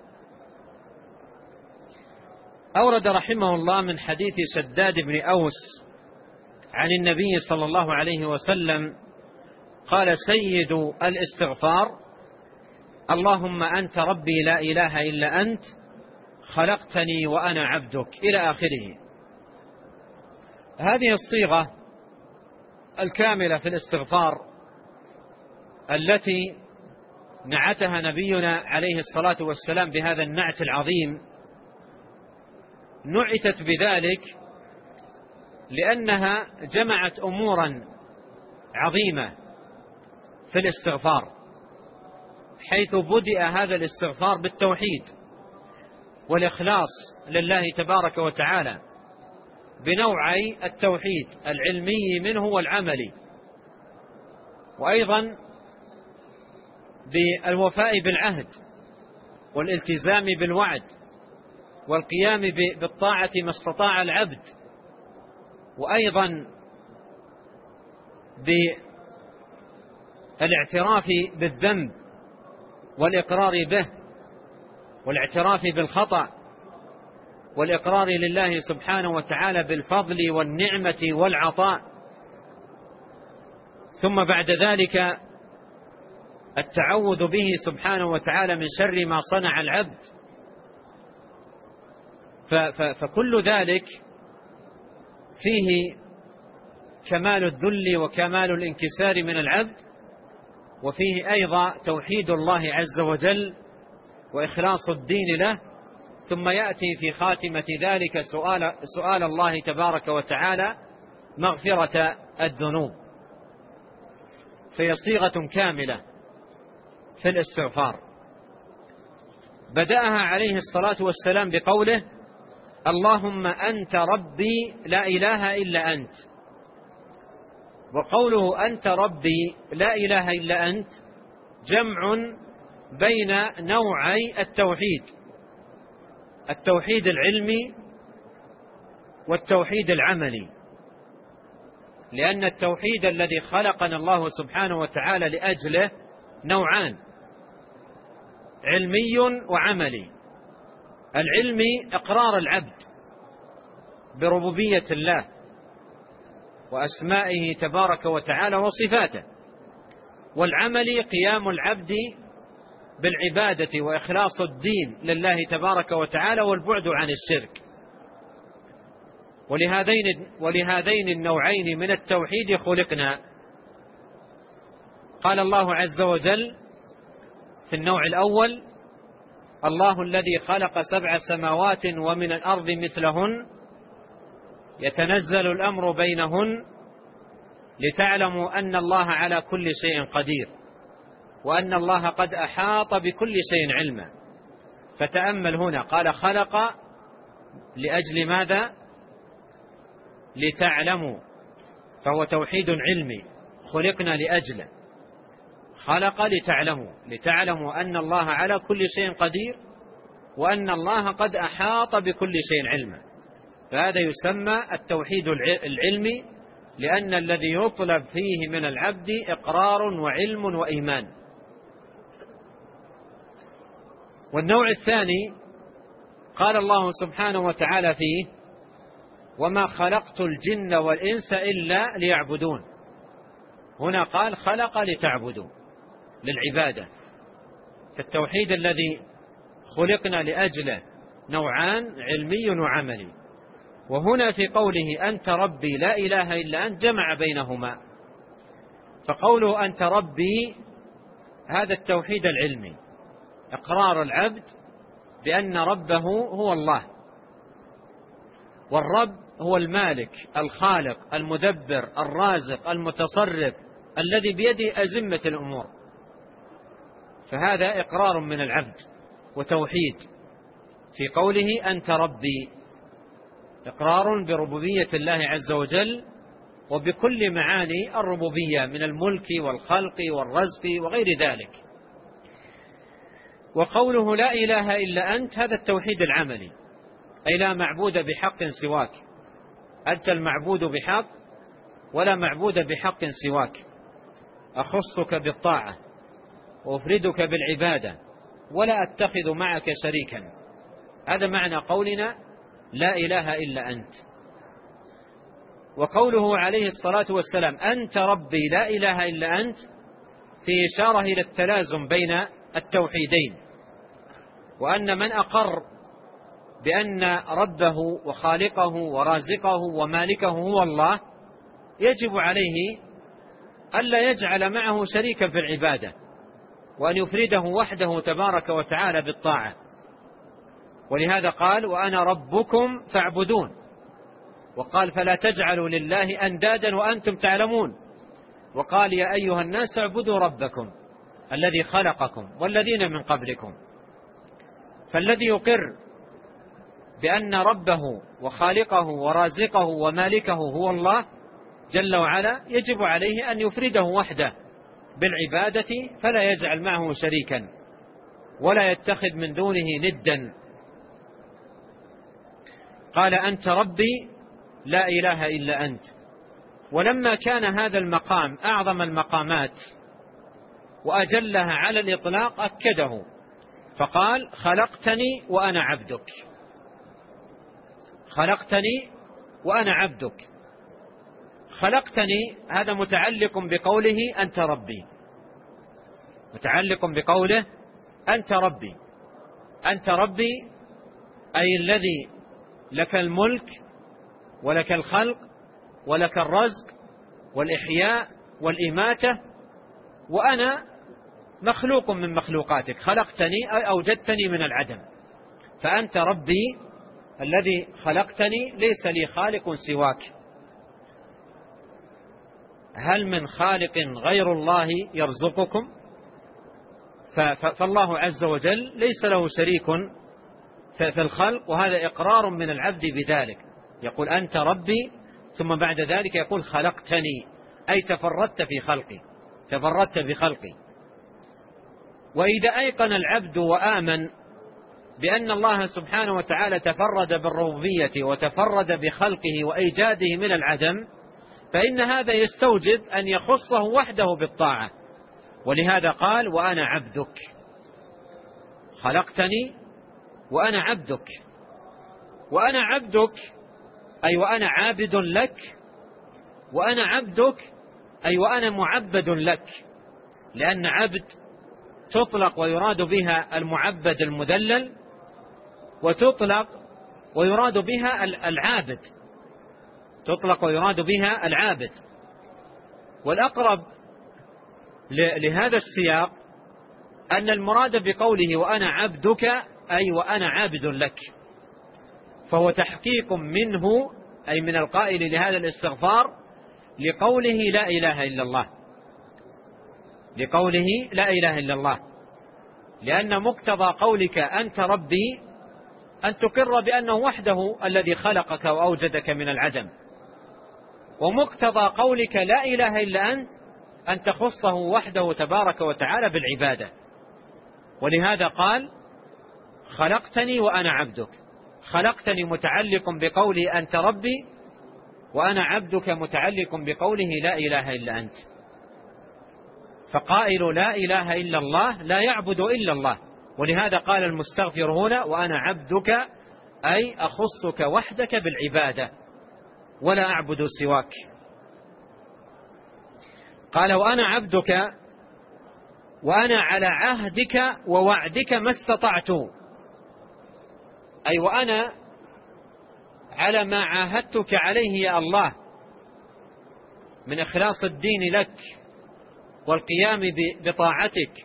أورد رحمه الله من حديث شداد بن أوس عن النبي صلى الله عليه وسلم قال: سيد الاستغفار: اللهم أنت ربي لا إله إلا أنت، خلقتني وأنا عبدك، إلى آخره. هذه الصيغة الكاملة في الاستغفار التي نعتها نبينا عليه الصلاة والسلام بهذا النعت العظيم، نعتت بذلك لأنها جمعت أمورا عظيمة في الاستغفار، حيث بدأ هذا الاستغفار بالتوحيد والإخلاص لله تبارك وتعالى بنوعي التوحيد العلمي منه والعملي، وأيضا بالوفاء بالعهد والالتزام بالوعد والقيام بالطاعة ما استطاع العبد، وأيضا بالاعتراف بالذنب والإقرار به والاعتراف بالخطأ والإقرار لله سبحانه وتعالى بالفضل والنعمة والعطاء. ثم بعد ذلك التعوذ به سبحانه وتعالى من شر ما صنع العبد. فكل ذلك فيه كمال الذل وكمال الانكسار من العبد، وفيه أيضا توحيد الله عز وجل وإخلاص الدين له. ثم يأتي في خاتمة ذلك سؤال الله تبارك وتعالى مغفرة الذنوب. فهي صيغة كاملة في الاستغفار. بدأها عليه الصلاة والسلام بقوله: اللهم أنت ربي لا إله إلا أنت. وقوله أنت ربي لا إله إلا أنت جمع بين نوعي التوحيد: التوحيد العلمي والتوحيد العملي. لأن التوحيد الذي خلقنا الله سبحانه وتعالى لأجله نوعان: علمي وعملي. العلمي إقرار العبد بربوبية الله وأسمائه تبارك وتعالى وصفاته، والعملي قيام العبد بالعبادة وإخلاص الدين لله تبارك وتعالى والبعد عن الشرك. ولهذين النوعين من التوحيد خلقنا. قال الله عز وجل في النوع الأول: الله الذي خلق 7 سماوات ومن الأرض مثلهن يتنزل الأمر بينهن لتعلموا أن الله على كل شيء قدير وأن الله قد أحاط بكل شيء علما. فتأمل هنا، قال خلق لأجل ماذا؟ لتعلموا، فهو توحيد علمي خلقنا لأجله. خلق لتعلموا أن الله على كل شيء قدير وأن الله قد أحاط بكل شيء علما. فهذا يسمى التوحيد العلمي، لأن الذي يطلب فيه من العبد إقرار وعلم وإيمان. والنوع الثاني قال الله سبحانه وتعالى فيه: وما خلقت الجن والإنس إلا ليعبدون. هنا قال خلق لتعبدوا، للعبادة. فالتوحيد الذي خلقنا لأجله نوعان: علمي وعملي. وهنا في قوله أنت ربي لا إله إلا أنت جمع بينهما. فقوله أنت ربي هذا التوحيد العلمي، إقرار العبد بأن ربه هو الله، والرب هو المالك الخالق المدبر الرازق المتصرف الذي بيده أزمة الأمور. فهذا إقرار من العبد وتوحيد في قوله أنت ربي، إقرار بربوبية الله عز وجل وبكل معاني الربوبية من الملك والخلق والرزق وغير ذلك. وقوله لا إله إلا أنت هذا التوحيد العملي، أي لا معبود بحق سواك، أنت المعبود بحق ولا معبود بحق سواك. أخصك بالطاعة وأفردك بالعبادة ولا أتخذ معك شريكا. هذا معنى قولنا لا إله إلا أنت. وقوله عليه الصلاة والسلام أنت ربي لا إله إلا أنت في إشارة إلى التلازم بين التوحيدين، وأن من أقر بأن ربه وخالقه ورازقه ومالكه هو الله يجب عليه ألا يجعل معه شريكا في العبادة، وأن يفرده وحده تبارك وتعالى بالطاعة. ولهذا قال وأنا ربكم فاعبدون، وقال فلا تجعلوا لله أندادا وأنتم تعلمون، وقال يا أيها الناس اعبدوا ربكم الذي خلقكم والذين من قبلكم. فالذي يقر بأن ربه وخالقه ورازقه ومالكه هو الله جل وعلا يجب عليه أن يفرده وحده بالعبادة، فلا يجعل معه شريكا ولا يتخذ من دونه ندا. قال أنت ربي لا إله إلا أنت. ولما كان هذا المقام أعظم المقامات وأجلها على الإطلاق أكده، فقال خلقتني وأنا عبدك. خلقتني وأنا عبدك. خلقتني هذا متعلق بقوله أنت ربي، متعلق بقوله أنت ربي. أنت ربي أي الذي لك الملك ولك الخلق ولك الرزق والإحياء والإماتة، وأنا مخلوق من مخلوقاتك. خلقتني أي أوجدتني من العدم، فأنت ربي الذي خلقتني، ليس لي خالق سواك. هل من خالق غير الله يرزقكم؟ فالله عز وجل ليس له شريك في الخلق، وهذا إقرار من العبد بذلك. يقول أنت ربي، ثم بعد ذلك يقول خلقتني، أي تفردت في خلقي، تفردت بخلقي. وإذا أيقن العبد وآمن بأن الله سبحانه وتعالى تفرد بالربوبية وتفرد بخلقه وإيجاده من العدم، فإن هذا يستوجب أن يخصه وحده بالطاعة. ولهذا قال وأنا عبدك. خلقتني وأنا عبدك. وأنا عبدك أي وأنا عابد لك، وأنا عبدك أي وأنا معبد لك، لأن عبد تطلق ويراد بها المعبد المذلل، وتطلق ويراد بها العابد، تطلق ويراد بها العابد. والأقرب لهذا السياق أن المراد بقوله وأنا عبدك أي وأنا عابد لك، فهو تحقيق منه أي من القائل لهذا الاستغفار لقوله لا إله إلا الله، لقوله لا إله إلا الله. لأن مقتضى قولك أنت ربي أن تقر بأنه وحده الذي خلقك وأوجدك من العدم، ومقتضى قولك لا إله إلا أنت أن تخصه وحده تبارك وتعالى بالعبادة. ولهذا قال خلقتني وأنا عبدك. خلقتني متعلق بقولي أنت ربي، وأنا عبدك متعلق بقوله لا إله إلا أنت. فقائل لا إله إلا الله لا يعبد إلا الله، ولهذا قال المستغفر هنا وأنا عبدك أي أخصك وحدك بالعبادة ولا أعبد سواك. قال وأنا عبدك وأنا على عهدك ووعدك ما استطعت، أي وأنا على ما عاهدتك عليه يا الله من إخلاص الدين لك والقيام بطاعتك،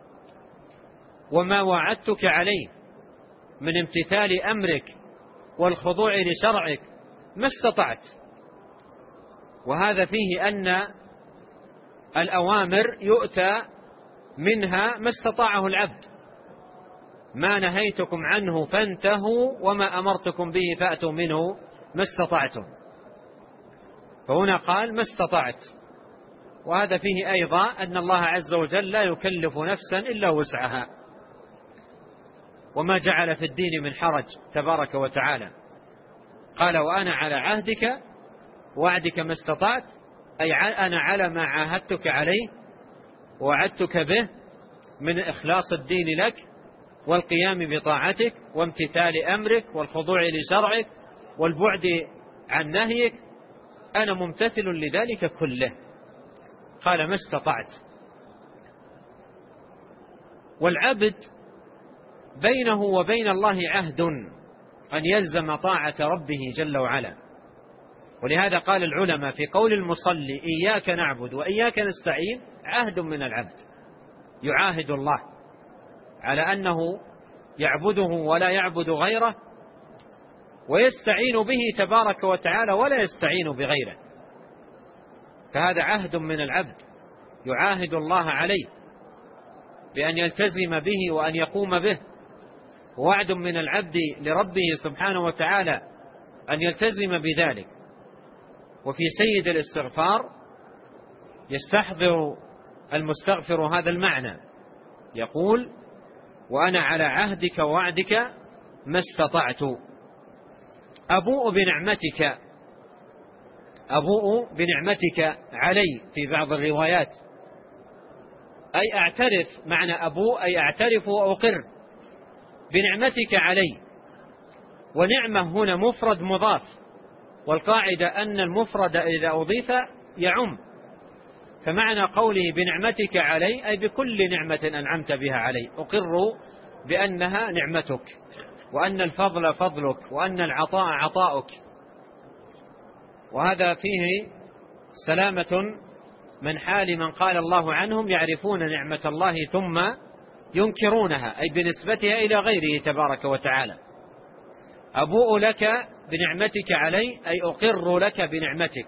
وما وعدتك عليه من امتثال أمرك والخضوع لشرعك ما استطعت. وهذا فيه أن الأوامر يؤتى منها ما استطاعه العبد، ما نهيتكم عنه فانتهوا وما أمرتكم به فأتوا منه ما استطعتم. فهنا قال ما استطعت، وهذا فيه أيضا أن الله عز وجل لا يكلف نفسا إلا وسعها، وما جعل في الدين من حرج تبارك وتعالى. قال وأنا على عهدك وعدك ما استطعت، أي أنا على ما عاهدتك عليه ووعدتك به من إخلاص الدين لك والقيام بطاعتك وامتثال أمرك والخضوع لشرعك والبعد عن نهيك، أنا ممتثل لذلك كله. قال ما استطعت. والعبد بينه وبين الله عهد أن يلزم طاعة ربه جل وعلا. ولهذا قال العلماء في قول المصلي إياك نعبد وإياك نستعين عهد من العبد، يعاهد الله على أنه يعبده ولا يعبد غيره، ويستعين به تبارك وتعالى ولا يستعين بغيره. فهذا عهد من العبد يعاهد الله عليه بأن يلتزم به وأن يقوم به، ووعد من العبد لربه سبحانه وتعالى أن يلتزم بذلك. وفي سيد الاستغفار يستحضر المستغفر هذا المعنى، يقول وأنا على عهدك ووعدك ما استطعت. أبوء بنعمتك، أبوء بنعمتك علي في بعض الروايات، أي أعترف، معنى أبوء أي أعترف وأقر بنعمتك علي. ونعمة هنا مفرد مضاف، والقاعدة أن المفرد إذا أضيف يعم، فمعنى قوله بنعمتك علي أي بكل نعمة أنعمت بها علي، أقر بأنها نعمتك، وأن الفضل فضلك، وأن العطاء عطاؤك. وهذا فيه سلامة من حال من قال الله عنهم يعرفون نعمة الله ثم ينكرونها، أي بنسبتها إلى غيره تبارك وتعالى. أبوء لك بنعمتك علي أي أقر لك بنعمتك.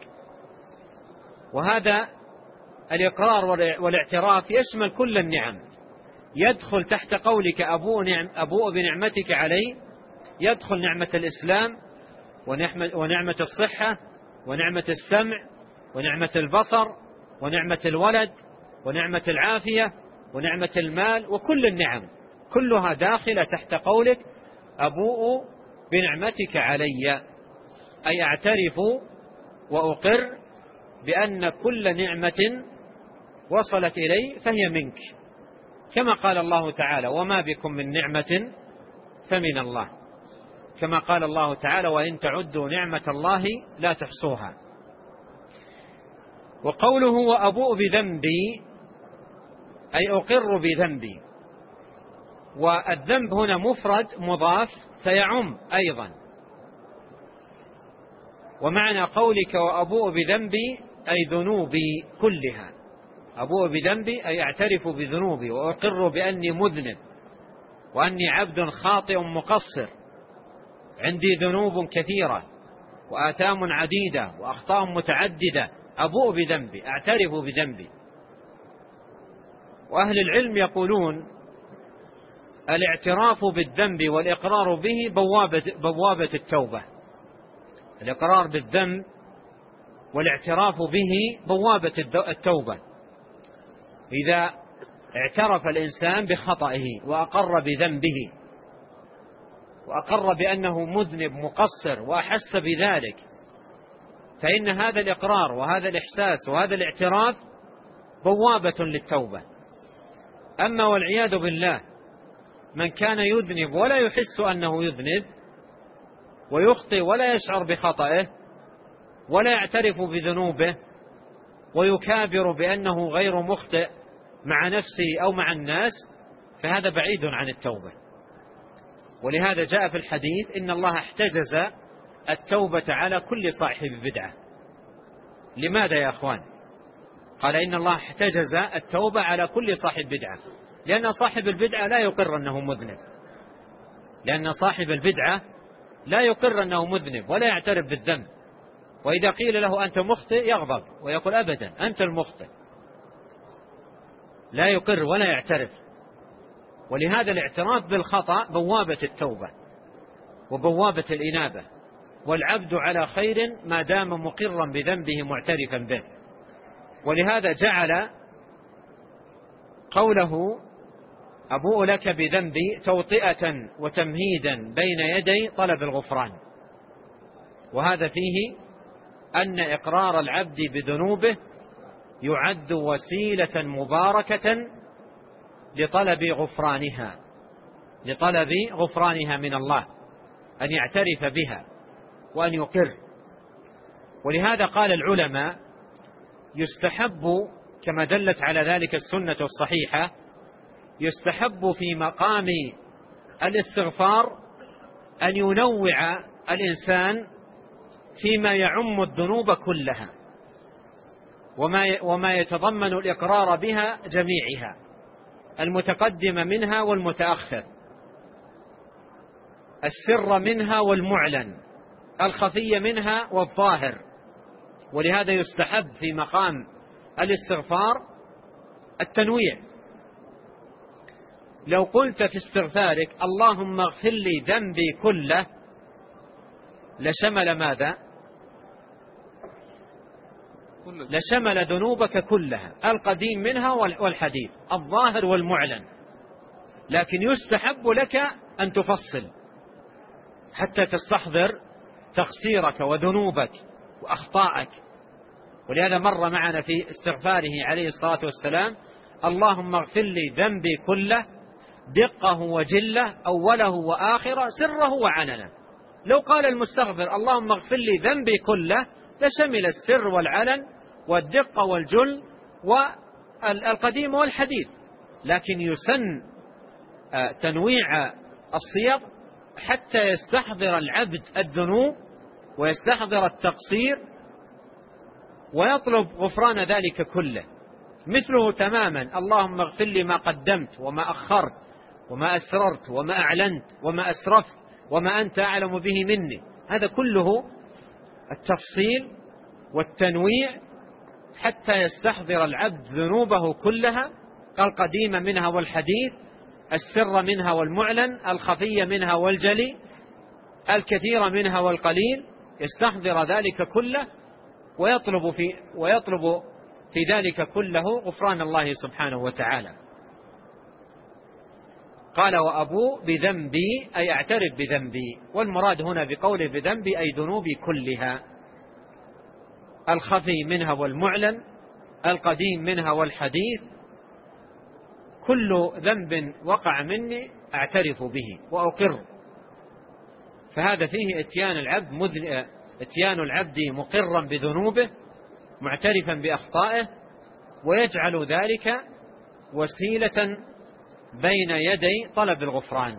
وهذا الإقرار والاعتراف يشمل كل النعم، يدخل تحت قولك أبوء بنعمتك علي، يدخل نعمة الإسلام ونعمة الصحة ونعمة السمع ونعمة البصر ونعمة الولد ونعمة العافية ونعمة المال، وكل النعم كلها داخلة تحت قولك أبوء بنعمتك علي، أي أعترف وأقر بأن كل نعمة وصلت إلي فهي منك، كما قال الله تعالى وما بكم من نعمة فمن الله، كما قال الله تعالى وإن تعدوا نعمة الله لا تحصوها. وقوله وأبوء بذنبي أي أقر بذنبي، والذنب هنا مفرد مضاف فيعم أيضا. ومعنى قولك وأبوء بذنبي أي ذنوبي كلها، أبوء بذنبي أي أعترف بذنوبي وأقر بأني مذنب وأني عبد خاطئ مقصر، عندي ذنوب كثيرة وآثام عديدة وأخطاء متعددة، أبوء بذنبي أعترف بذنبي. وأهل العلم يقولون الاعتراف بالذنب والإقرار به بوابة التوبة. الإقرار بالذنب والاعتراف به بوابة التوبة. إذا اعترف الإنسان بخطئه وأقر بذنبه وأقر بأنه مذنب مقصر وأحس بذلك، فإن هذا الإقرار وهذا الإحساس وهذا الاعتراف بوابة للتوبة. أما والعياذ بالله من كان يذنب ولا يحس أنه يذنب، ويخطئ ولا يشعر بخطئه ولا يعترف بذنوبه، ويكابر بأنه غير مخطئ مع نفسه أو مع الناس، فهذا بعيد عن التوبة. ولهذا جاء في الحديث إن الله احتجز التوبة على كل صاحب بدعة. لماذا يا أخوان؟ قال إن الله احتجز التوبة على كل صاحب بدعة، لأن صاحب البدعة لا يقر أنه مذنب، لأن صاحب البدعة لا يقر أنه مذنب ولا يعترف بالذنب، وإذا قيل له أنت مخطئ يغضب ويقول أبدا أنت المخطئ، لا يقر ولا يعترف. ولهذا الاعتراف بالخطأ بوابة التوبة وبوابة الإنابة، والعبد على خير ما دام مقرا بذنبه معترفا به. ولهذا جعل قوله أبوء لك بذنبي توطئة وتمهيدا بين يدي طلب الغفران. وهذا فيه أن إقرار العبد بذنوبه يعد وسيلة مباركة لطلب غفرانها من الله، أن يعترف بها وأن يقر. ولهذا قال العلماء يستحب كما دلت على ذلك السنة الصحيحة، يستحب في مقام الاستغفار أن ينوع الإنسان فيما يعم الذنوب كلها وما يتضمن الإقرار بها جميعها، المتقدم منها والمتأخر، السر منها والمعلن، الخفي منها والظاهر. ولهذا يستحب في مقام الاستغفار التنويع. لو قلت في استغفارك اللهم اغفر لي ذنبي كله لشمل ماذا؟ لشمل ذنوبك كلها، القديم منها والحديث، الظاهر والمعلن. لكن يستحب لك أن تفصل حتى تستحضر تقصيرك وذنوبك وأخطاءك. ولهذا مر معنا في استغفاره عليه الصلاة والسلام اللهم اغفر لي ذنبي كله دقه وجله، أوله وآخره، سره وعلنه. لو قال المستغفر اللهم اغفر لي ذنبي كله لشمل السر والعلن والدقة والجل والقديم والحديث، لكن يسن تنويع الصيغ حتى يستحضر العبد الذنوب ويستحضر التقصير ويطلب غفران ذلك كله. مثله تماما اللهم اغفر لي ما قدمت وما أخرت وما أسررت وما أعلنت وما أسرفت وما أنت أعلم به مني. هذا كله التفصيل والتنويع حتى يستحضر العبد ذنوبه كلها، القديم منها والحديث، السر منها والمعلن، الخفي منها والجلي، الكثير منها والقليل، يستحضر ذلك كله ويطلب في ذلك كله غفران الله سبحانه وتعالى. قال وأبو بذنبي أي أعترف بذنبي، والمراد هنا بقوله بذنبي أي ذنوبي كلها، الخفي منها والمعلن، القديم منها والحديث، كل ذنب وقع مني أعترف به وأقر. فهذا فيه اتيان العبد مقرا بذنوبه معترفا بأخطائه، ويجعل ذلك وسيلة بين يدي طلب الغفران.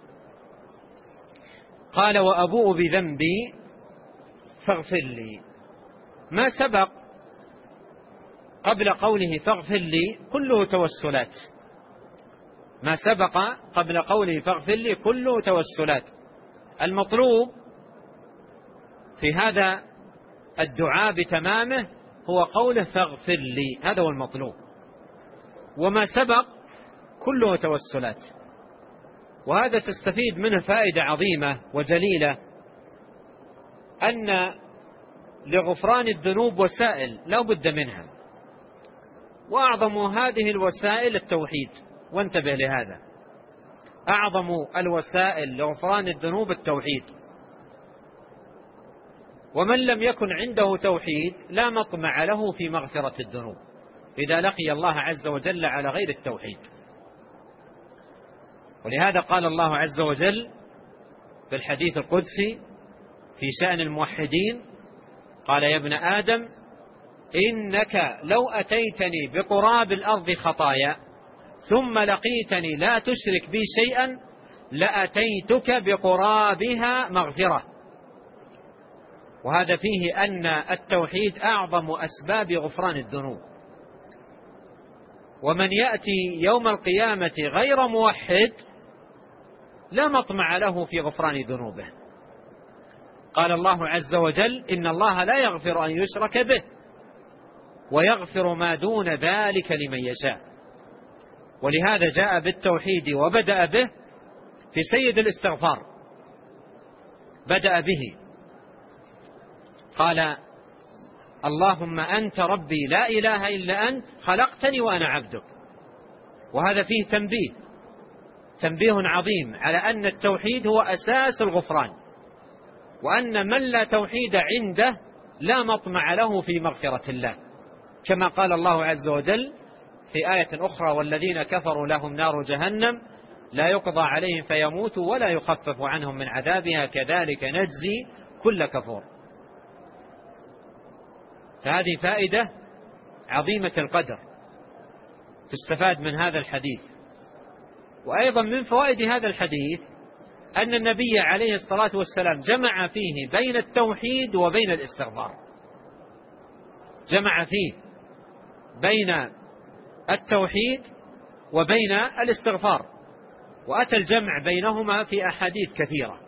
قال وأبوء بذنبي فاغفر لي. ما سبق قبل قوله فاغفر لي كله توسلات، ما سبق قبل قوله فاغفر لي كله توسلات. المطلوب في هذا الدعاء بتمامه هو قوله فاغفر لي، هذا هو المطلوب، وما سبق كله توسلات. وهذا تستفيد منه فائدة عظيمة وجليلة، أن لغفران الذنوب وسائل لا بد منها، وأعظم هذه الوسائل التوحيد. وانتبه لهذا، أعظم الوسائل لغفران الذنوب التوحيد، ومن لم يكن عنده توحيد لا مطمع له في مغفرة الذنوب إذا لقي الله عز وجل على غير التوحيد. ولهذا قال الله عز وجل في الحديث القدسي في شأن الموحدين قال يا ابن آدم إنك لو أتيتني بقراب الأرض خطايا ثم لقيتني لا تشرك بي شيئا لأتيتك بقرابها مغفرة. وهذا فيه أن التوحيد أعظم أسباب غفران الذنوب، ومن يأتي يوم القيامة غير موحد لا مطمع له في غفران ذنوبه. قال الله عز وجل إن الله لا يغفر أن يشرك به ويغفر ما دون ذلك لمن يشاء. ولهذا جاء بالتوحيد وبدأ به في سيد الاستغفار، بدأ به قال اللهم أنت ربي لا إله إلا أنت خلقتني وأنا عبدك. وهذا فيه تنبيه عظيم على أن التوحيد هو أساس الغفران، وأن من لا توحيد عنده لا مطمع له في مغفرة الله، كما قال الله عز وجل في آية أخرى والذين كفروا لهم نار جهنم لا يقضى عليهم فيموتوا ولا يخفف عنهم من عذابها كذلك نجزي كل كفور. فهذه فائدة عظيمة القدر تستفاد من هذا الحديث. وأيضا من فوائد هذا الحديث أن النبي عليه الصلاة والسلام جمع فيه بين التوحيد وبين الاستغفار، جمع فيه بين التوحيد وبين الاستغفار، وأتى الجمع بينهما في أحاديث كثيرة،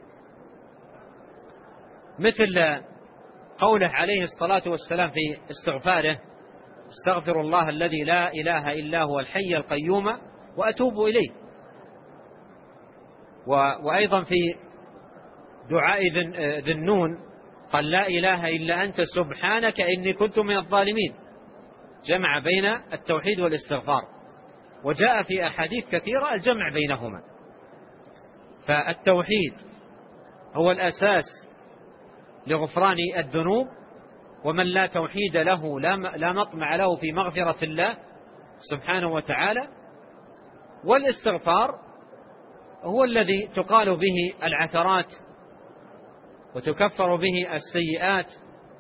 مثل قوله عليه الصلاة والسلام في استغفاره استغفر الله الذي لا إله إلا هو الحي القيوم وأتوب إليه. وأيضا في دعاء ذي النون قال لا إله إلا أنت سبحانك إني كنت من الظالمين، جمع بين التوحيد والاستغفار. وجاء في أحاديث كثيرة الجمع بينهما. فالتوحيد هو الأساس لغفران الذنوب، ومن لا توحيد له لا مطمع له في مغفرة الله سبحانه وتعالى. والاستغفار هو الذي تقال به العثرات وتكفر به السيئات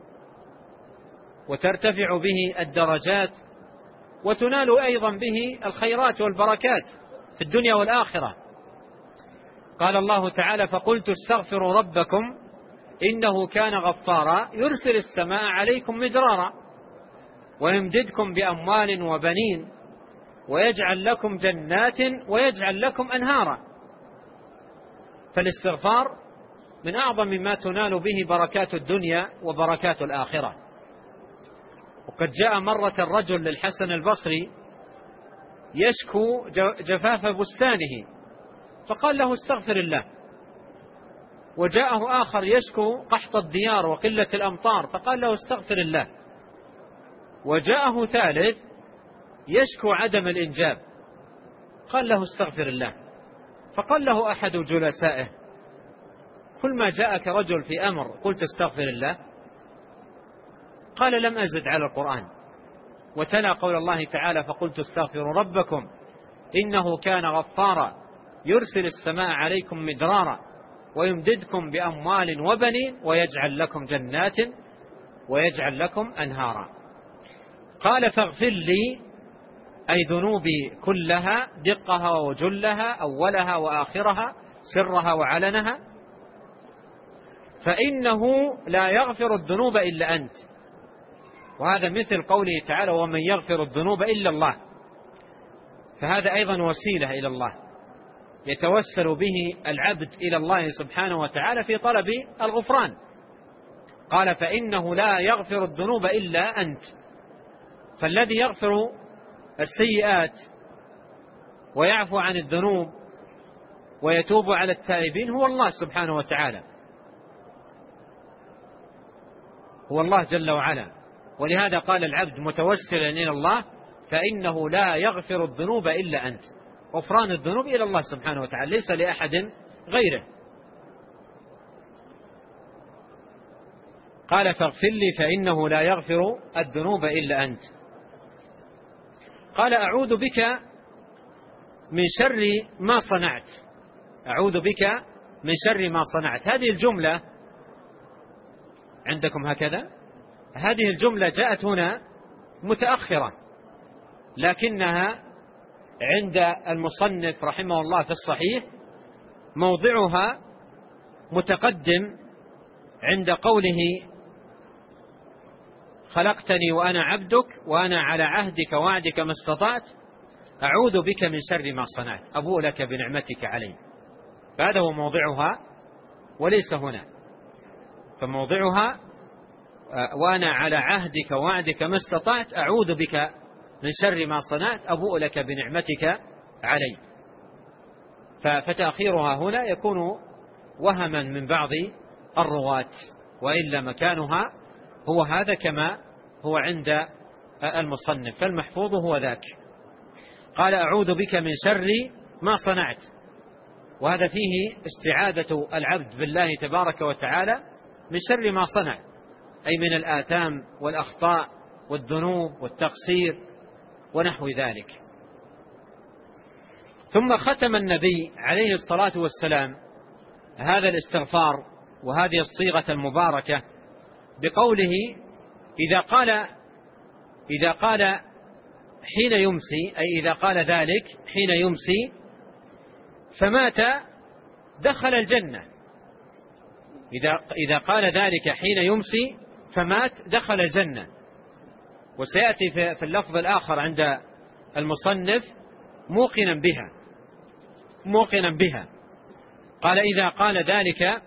وترتفع به الدرجات وتنال أيضا به الخيرات والبركات في الدنيا والآخرة. قال الله تعالى: فقلت استغفروا ربكم إنه كان غفارا يرسل السماء عليكم مدرارا ويمددكم بأموال وبنين ويجعل لكم جنات ويجعل لكم أنهارا. فالاستغفار من أعظم ما تنال به بركات الدنيا وبركات الآخرة. وقد جاء مرة الرجل للحسن البصري يشكو جفاف بستانه فقال له: استغفر الله. وجاءه آخر يشكو قحط الديار وقلة الأمطار فقال له: استغفر الله. وجاءه ثالث يشكو عدم الإنجاب قال له: استغفر الله. فقال له أحد جلسائه: كل ما جاءك رجل في أمر قلت استغفر الله؟ قال: لم أزد على القرآن. وتلا قول الله تعالى: فقلت استغفروا ربكم إنه كان غفارا يرسل السماء عليكم مدرارا ويمددكم بأموال وبنين ويجعل لكم جنات ويجعل لكم أنهارا. قال: فاغفر لي أي ذنوبي كلها دقها وجلها أولها وآخرها سرها وعلنها فإنه لا يغفر الذنوب إلا أنت. وهذا مثل قوله تعالى: ومن يغفر الذنوب إلا الله. فهذا أيضا وسيلة إلى الله يتوسل به العبد إلى الله سبحانه وتعالى في طلب الغفران. قال: فإنه لا يغفر الذنوب إلا أنت. فالذي يغفر السيئات ويعفو عن الذنوب ويتوب على التائبين هو الله سبحانه وتعالى، هو الله جل وعلا. ولهذا قال العبد متوسلا إلى الله: فإنه لا يغفر الذنوب إلا أنت. غفران الذنوب إلى الله سبحانه وتعالى ليس لأحد غيره. قال: فاغفر لي فإنه لا يغفر الذنوب إلا أنت. قال: أعوذ بك من شر ما صنعت. أعوذ بك من شر ما صنعت. هذه الجملة عندكم هكذا، هذه الجملة جاءت هنا متأخرة، لكنها عند المصنف رحمه الله في الصحيح موضعها متقدم عند قوله: خلقتني وأنا عبدك وأنا على عهدك وعدك ما استطعت أعوذ بك من شر ما صنعت أبوء لك بنعمتك علي. فهذا هو موضعها وليس هنا. فموضعها: وأنا على عهدك وعدك ما استطعت أعوذ بك من شر ما صنعت أبوء لك بنعمتك علي. فتأخيرها هنا يكون وهما من بعض الرواة، وإلا مكانها هو هذا كما هو عند المصنف، فالمحفوظ هو ذاك. قال: أعوذ بك من شر ما صنعت. وهذا فيه استعاذة العبد بالله تبارك وتعالى من شر ما صنع، أي من الآثام والأخطاء والذنوب والتقصير ونحو ذلك. ثم ختم النبي عليه الصلاة والسلام هذا الاستغفار وهذه الصيغة المباركة بقوله: إذا قال حين يمسي، أي إذا قال ذلك حين يمسي فمات دخل الجنة. إذا قال ذلك حين يمسي فمات دخل الجنة. وسيأتي في اللفظ الآخر عند المصنف: موقنا بها. قال: إذا قال ذلك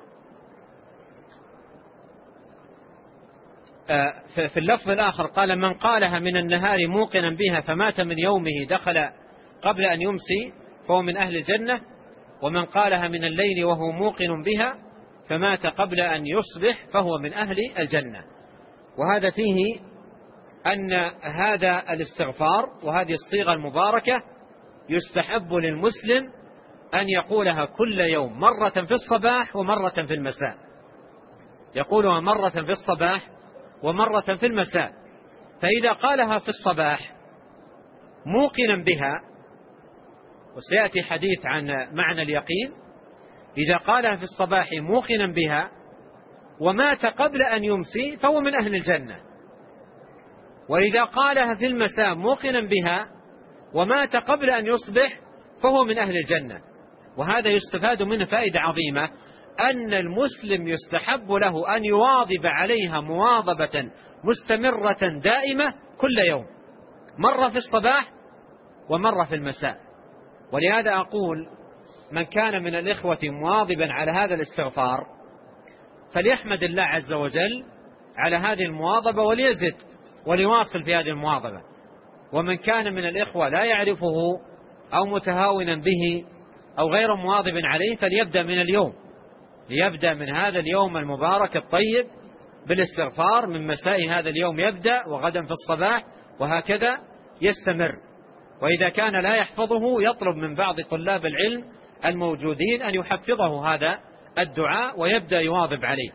في اللفظ الآخر قال: من قالها من النهار موقنا بها فمات من يومه دخل قبل أن يمسي فهو من أهل الجنة. ومن قالها من الليل وهو موقن بها فمات قبل أن يصبح فهو من أهل الجنة. وهذا فيه أن هذا الاستغفار وهذه الصيغة المباركة يستحب للمسلم أن يقولها كل يوم مرة في الصباح ومرة في المساء. يقولها مرة في الصباح ومرة في المساء. فإذا قالها في الصباح موقنا بها وسيأتي حديث عن معنى اليقين، إذا قالها في الصباح موقنا بها ومات قبل أن يمسي فهو من أهل الجنة، وإذا قالها في المساء موقنا بها ومات قبل أن يصبح فهو من أهل الجنة. وهذا يستفاد منه فائدة عظيمة، أن المسلم يستحب له أن يواظب عليها مواظبة مستمرة دائمة كل يوم، مرة في الصباح ومرة في المساء. ولهذا أقول من كان من الإخوة مواظبا على هذا الاستغفار فليحمد الله عز وجل على هذه المواظبة وليزد وليواصل في هذه المواظبة. ومن كان من الإخوة لا يعرفه أو متهاونا به أو غير مواظب عليه فليبدأ من اليوم، ليبدأ من هذا اليوم المبارك الطيب بالاستغفار، من مساء هذا اليوم يبدأ وغدا في الصباح، وهكذا يستمر. وإذا كان لا يحفظه يطلب من بعض طلاب العلم الموجودين أن يحفظه هذا الدعاء ويبدأ يواظب عليه،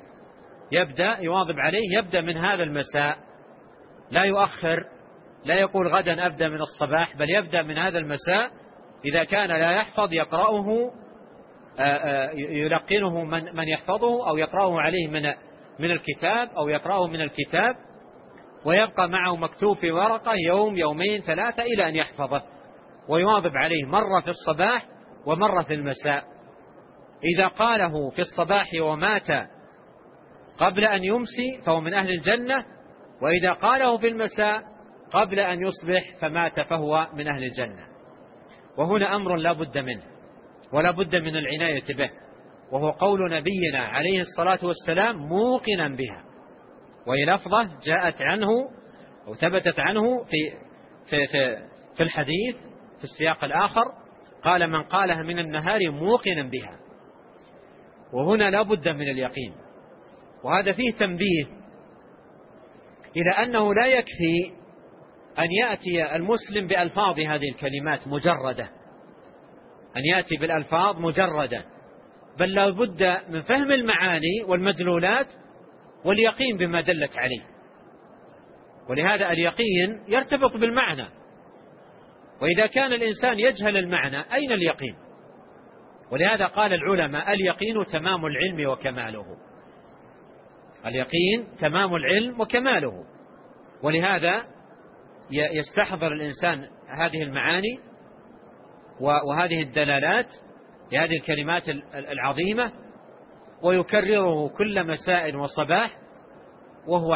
يبدأ من هذا المساء، لا يؤخر، لا يقول غدا أبدأ من الصباح، بل يبدأ من هذا المساء. إذا كان لا يحفظ يقرأه، يلقنه من يحفظه، أو يقرأه عليه من الكتاب، أو يقرأه من الكتاب، ويبقى معه مكتوب في ورقة يوم يومين ثلاثة إلى أن يحفظه، ويواظب عليه مرة في الصباح ومرة في المساء. إذا قاله في الصباح ومات قبل أن يمسي فهو من أهل الجنة، وإذا قاله في المساء قبل أن يصبح فمات فهو من أهل الجنة. وهنا أمر لا بد منه ولا بد من العناية به، وهو قول نبينا عليه الصلاة والسلام موقنا بها. وهي لفظة جاءت عنه أو ثبتت عنه في الحديث في السياق الآخر، قال من قالها من النهار موقنا بها. وهنا لا بد من اليقين. وهذا فيه تنبيه إلى أنه لا يكفي أن يأتي المسلم بألفاظ هذه الكلمات مجردة، أن يأتي بالألفاظ مجردة، بل لا بد من فهم المعاني والمدلولات واليقين بما دلت عليه. ولهذا اليقين يرتبط بالمعنى، وإذا كان الإنسان يجهل المعنى أين اليقين؟ ولهذا قال العلماء اليقين تمام العلم وكماله، اليقين تمام العلم وكماله. ولهذا يستحضر الإنسان هذه المعاني وهذه الدلالات لهذه الكلمات العظيمة، ويكرره كل مساء وصباح وهو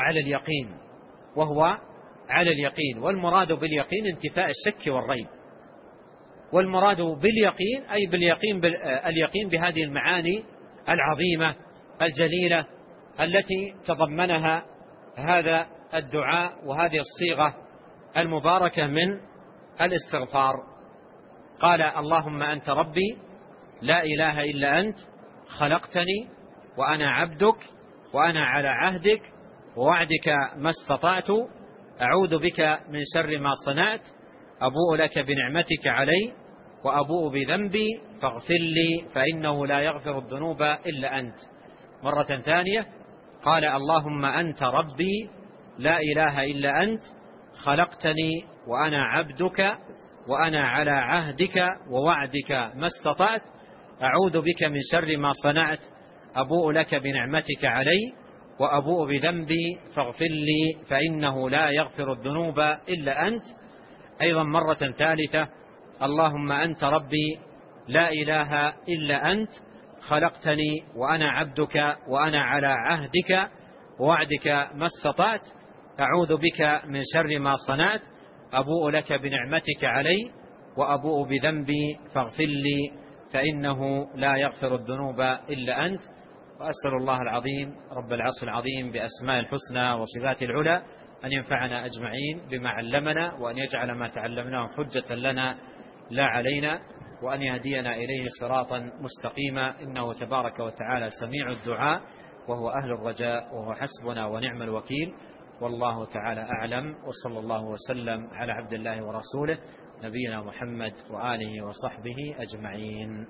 على اليقين. والمراد باليقين انتفاء الشك والريب، والمراد باليقين أي اليقين بهذه المعاني العظيمة الجليلة التي تضمنها هذا الدعاء وهذه الصيغة المباركة من الاستغفار. قال اللهم أنت ربي لا إله إلا أنت خلقتني وأنا عبدك وأنا على عهدك ووعدك ما استطعت، أعوذ بك من شر ما صنعت، أبوء لك بنعمتك علي وأبوء بذنبي فاغفر لي فإنه لا يغفر الذنوب إلا أنت. مرة ثانية قال اللهم أنت ربي لا إله إلا أنت خلقتني وأنا عبدك وأنا على عهدك ووعدك ما استطعت، أعوذ بك من شر ما صنعت، أبوء لك بنعمتك علي وأبوء بذنبي فاغفر لي فإنه لا يغفر الذنوب إلا أنت. أيضا مرة ثالثة اللهم أنت ربي لا إله إلا أنت خلقتني وأنا عبدك وأنا على عهدك ووعدك ما استطعت، أعوذ بك من شر ما صنعت، أبوء لك بنعمتك علي وأبوء بذنبي فاغفر لي فإنه لا يغفر الذنوب إلا أنت. وأسأل الله العظيم رب العرش العظيم بأسماء الحسنى وصفات العلى أن ينفعنا أجمعين بما علمنا، وأن يجعل ما تعلمناه حجة لنا لا علينا، وأن يهدينا إليه صراطا مستقيما، إنه تبارك وتعالى سميع الدعاء وهو أهل الرجاء وهو حسبنا ونعم الوكيل. والله تعالى أعلم، وصلى الله وسلم على عبد الله ورسوله نبينا محمد وآله وصحبه أجمعين.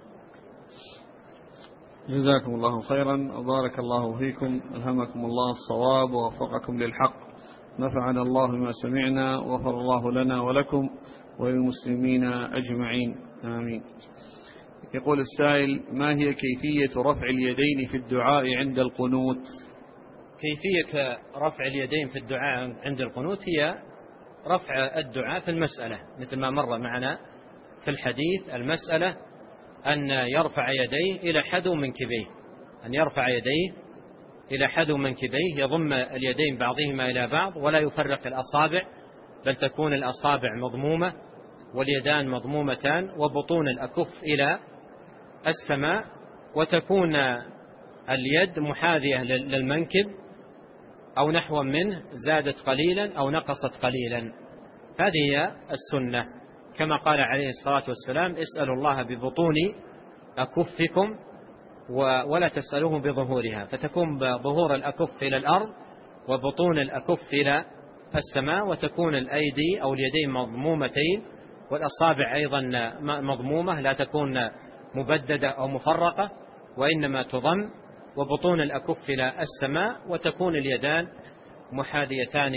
جزاكم الله خيرا وبارك الله فيكم، ألهمكم الله الصواب ووفقكم للحق، نفعنا الله ما سمعنا وغفر الله لنا ولكم وللمسلمين أجمعين. آمين. يقول السائل: ما هي كيفية رفع اليدين في الدعاء عند القنوت؟
كيفية رفع اليدين في الدعاء عند القنوت هي رفع الدعاء في المسألة، مثل ما مر معنا في الحديث. المسألة أن يرفع يديه إلى حذو منكبيه، أن يرفع يديه إلى حذو منكبيه، يضم اليدين بعضهما إلى بعض ولا يفرق الأصابع، بل تكون الأصابع مضمومة واليدان مضمومتان، وبطون الأكف إلى السماء، وتكون اليد محاذية للمنكب أو نحو منه، زادت قليلا أو نقصت قليلا. هذه هي السنة، كما قال عليه الصلاة والسلام: اسألوا الله ببطون أكفكم ولا تسألوه بظهورها، فتكون ظهور الأكف إلى الأرض وبطون الأكف إلى السماء، وتكون الأيدي أو اليدين مضمومتين، والأصابع أيضا مضمومة، لا تكون مبددة أو مفرقة، وإنما تضم، وبطون الأكف إلى السماء، وتكون اليدان محاذيتان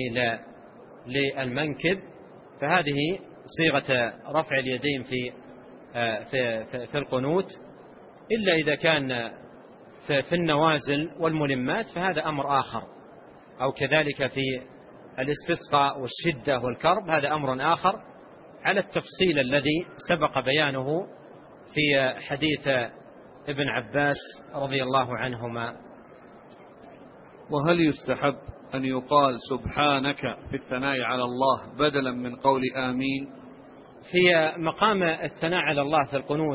للمنكب. فهذه صيغة رفع اليدين في القنوت، إلا إذا كان في النوازل والملمات فهذا أمر آخر، أو كذلك في الاستسقاء والشدة والكرب، هذا أمر آخر على التفصيل الذي سبق بيانه في حديث ابن عباس رضي الله عنهما.
وهل يستحب أن يقال سبحانك في الثناء على الله بدلا من قول آمين؟
في مقام الثناء على الله في القنوت،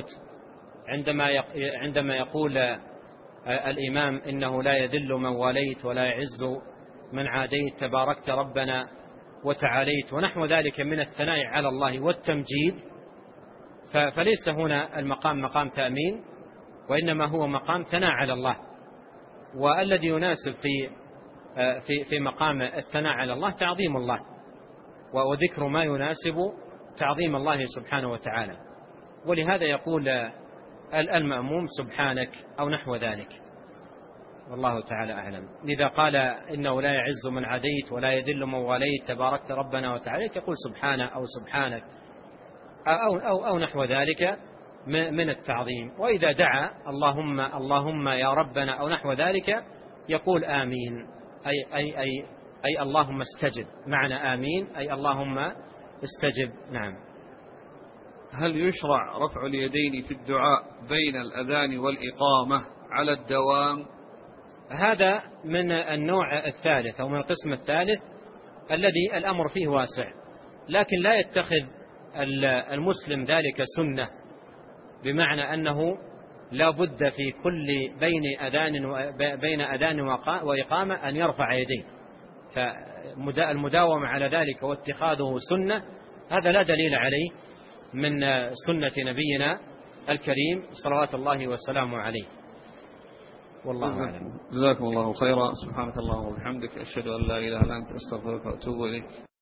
عندما يقول الإمام: إنه لا يذل من واليت ولا يعز من عاديت، تباركت ربنا وتعاليت، ونحو ذلك من الثناء على الله والتمجيد، فليس هنا المقام مقام تأمين، وإنما هو مقام ثناء على الله. والذي يناسب في مقام الثناء على الله تعظيم الله، وذكر ما يناسب تعظيم الله سبحانه وتعالى. ولهذا يقول المأموم: سبحانك، أو نحو ذلك، والله تعالى أعلم. لذا قال: إنه لا يعز من عاديت ولا يذل من واليت، تباركت ربنا وتعاليت، يقول سبحانه أو سبحانك أو نحو ذلك من التعظيم. وإذا دعا اللهم يا ربنا أو نحو ذلك يقول آمين، أي اللهم استجب. معنى آمين أي اللهم استجب. نعم.
هل يشرع رفع اليدين في الدعاء بين الأذان والإقامة على الدوام؟
هذا من النوع الثالث أو من القسم الثالث الذي الأمر فيه واسع، لكن لا يتخذ المسلم ذلك سنة، بمعنى أنه لا بد في كل بين أذان وإقامة أن يرفع يديه، فالمداومة على ذلك واتخاذه سنة هذا لا دليل عليه من سنة نبينا الكريم صلوات الله وسلامه عليه، والله أعلم.
جزاكم الله خيرا. سبحانك اللهم وبحمدك، أشهد أن لا إله إلا أنت، أستغفرك وأتوب إليك.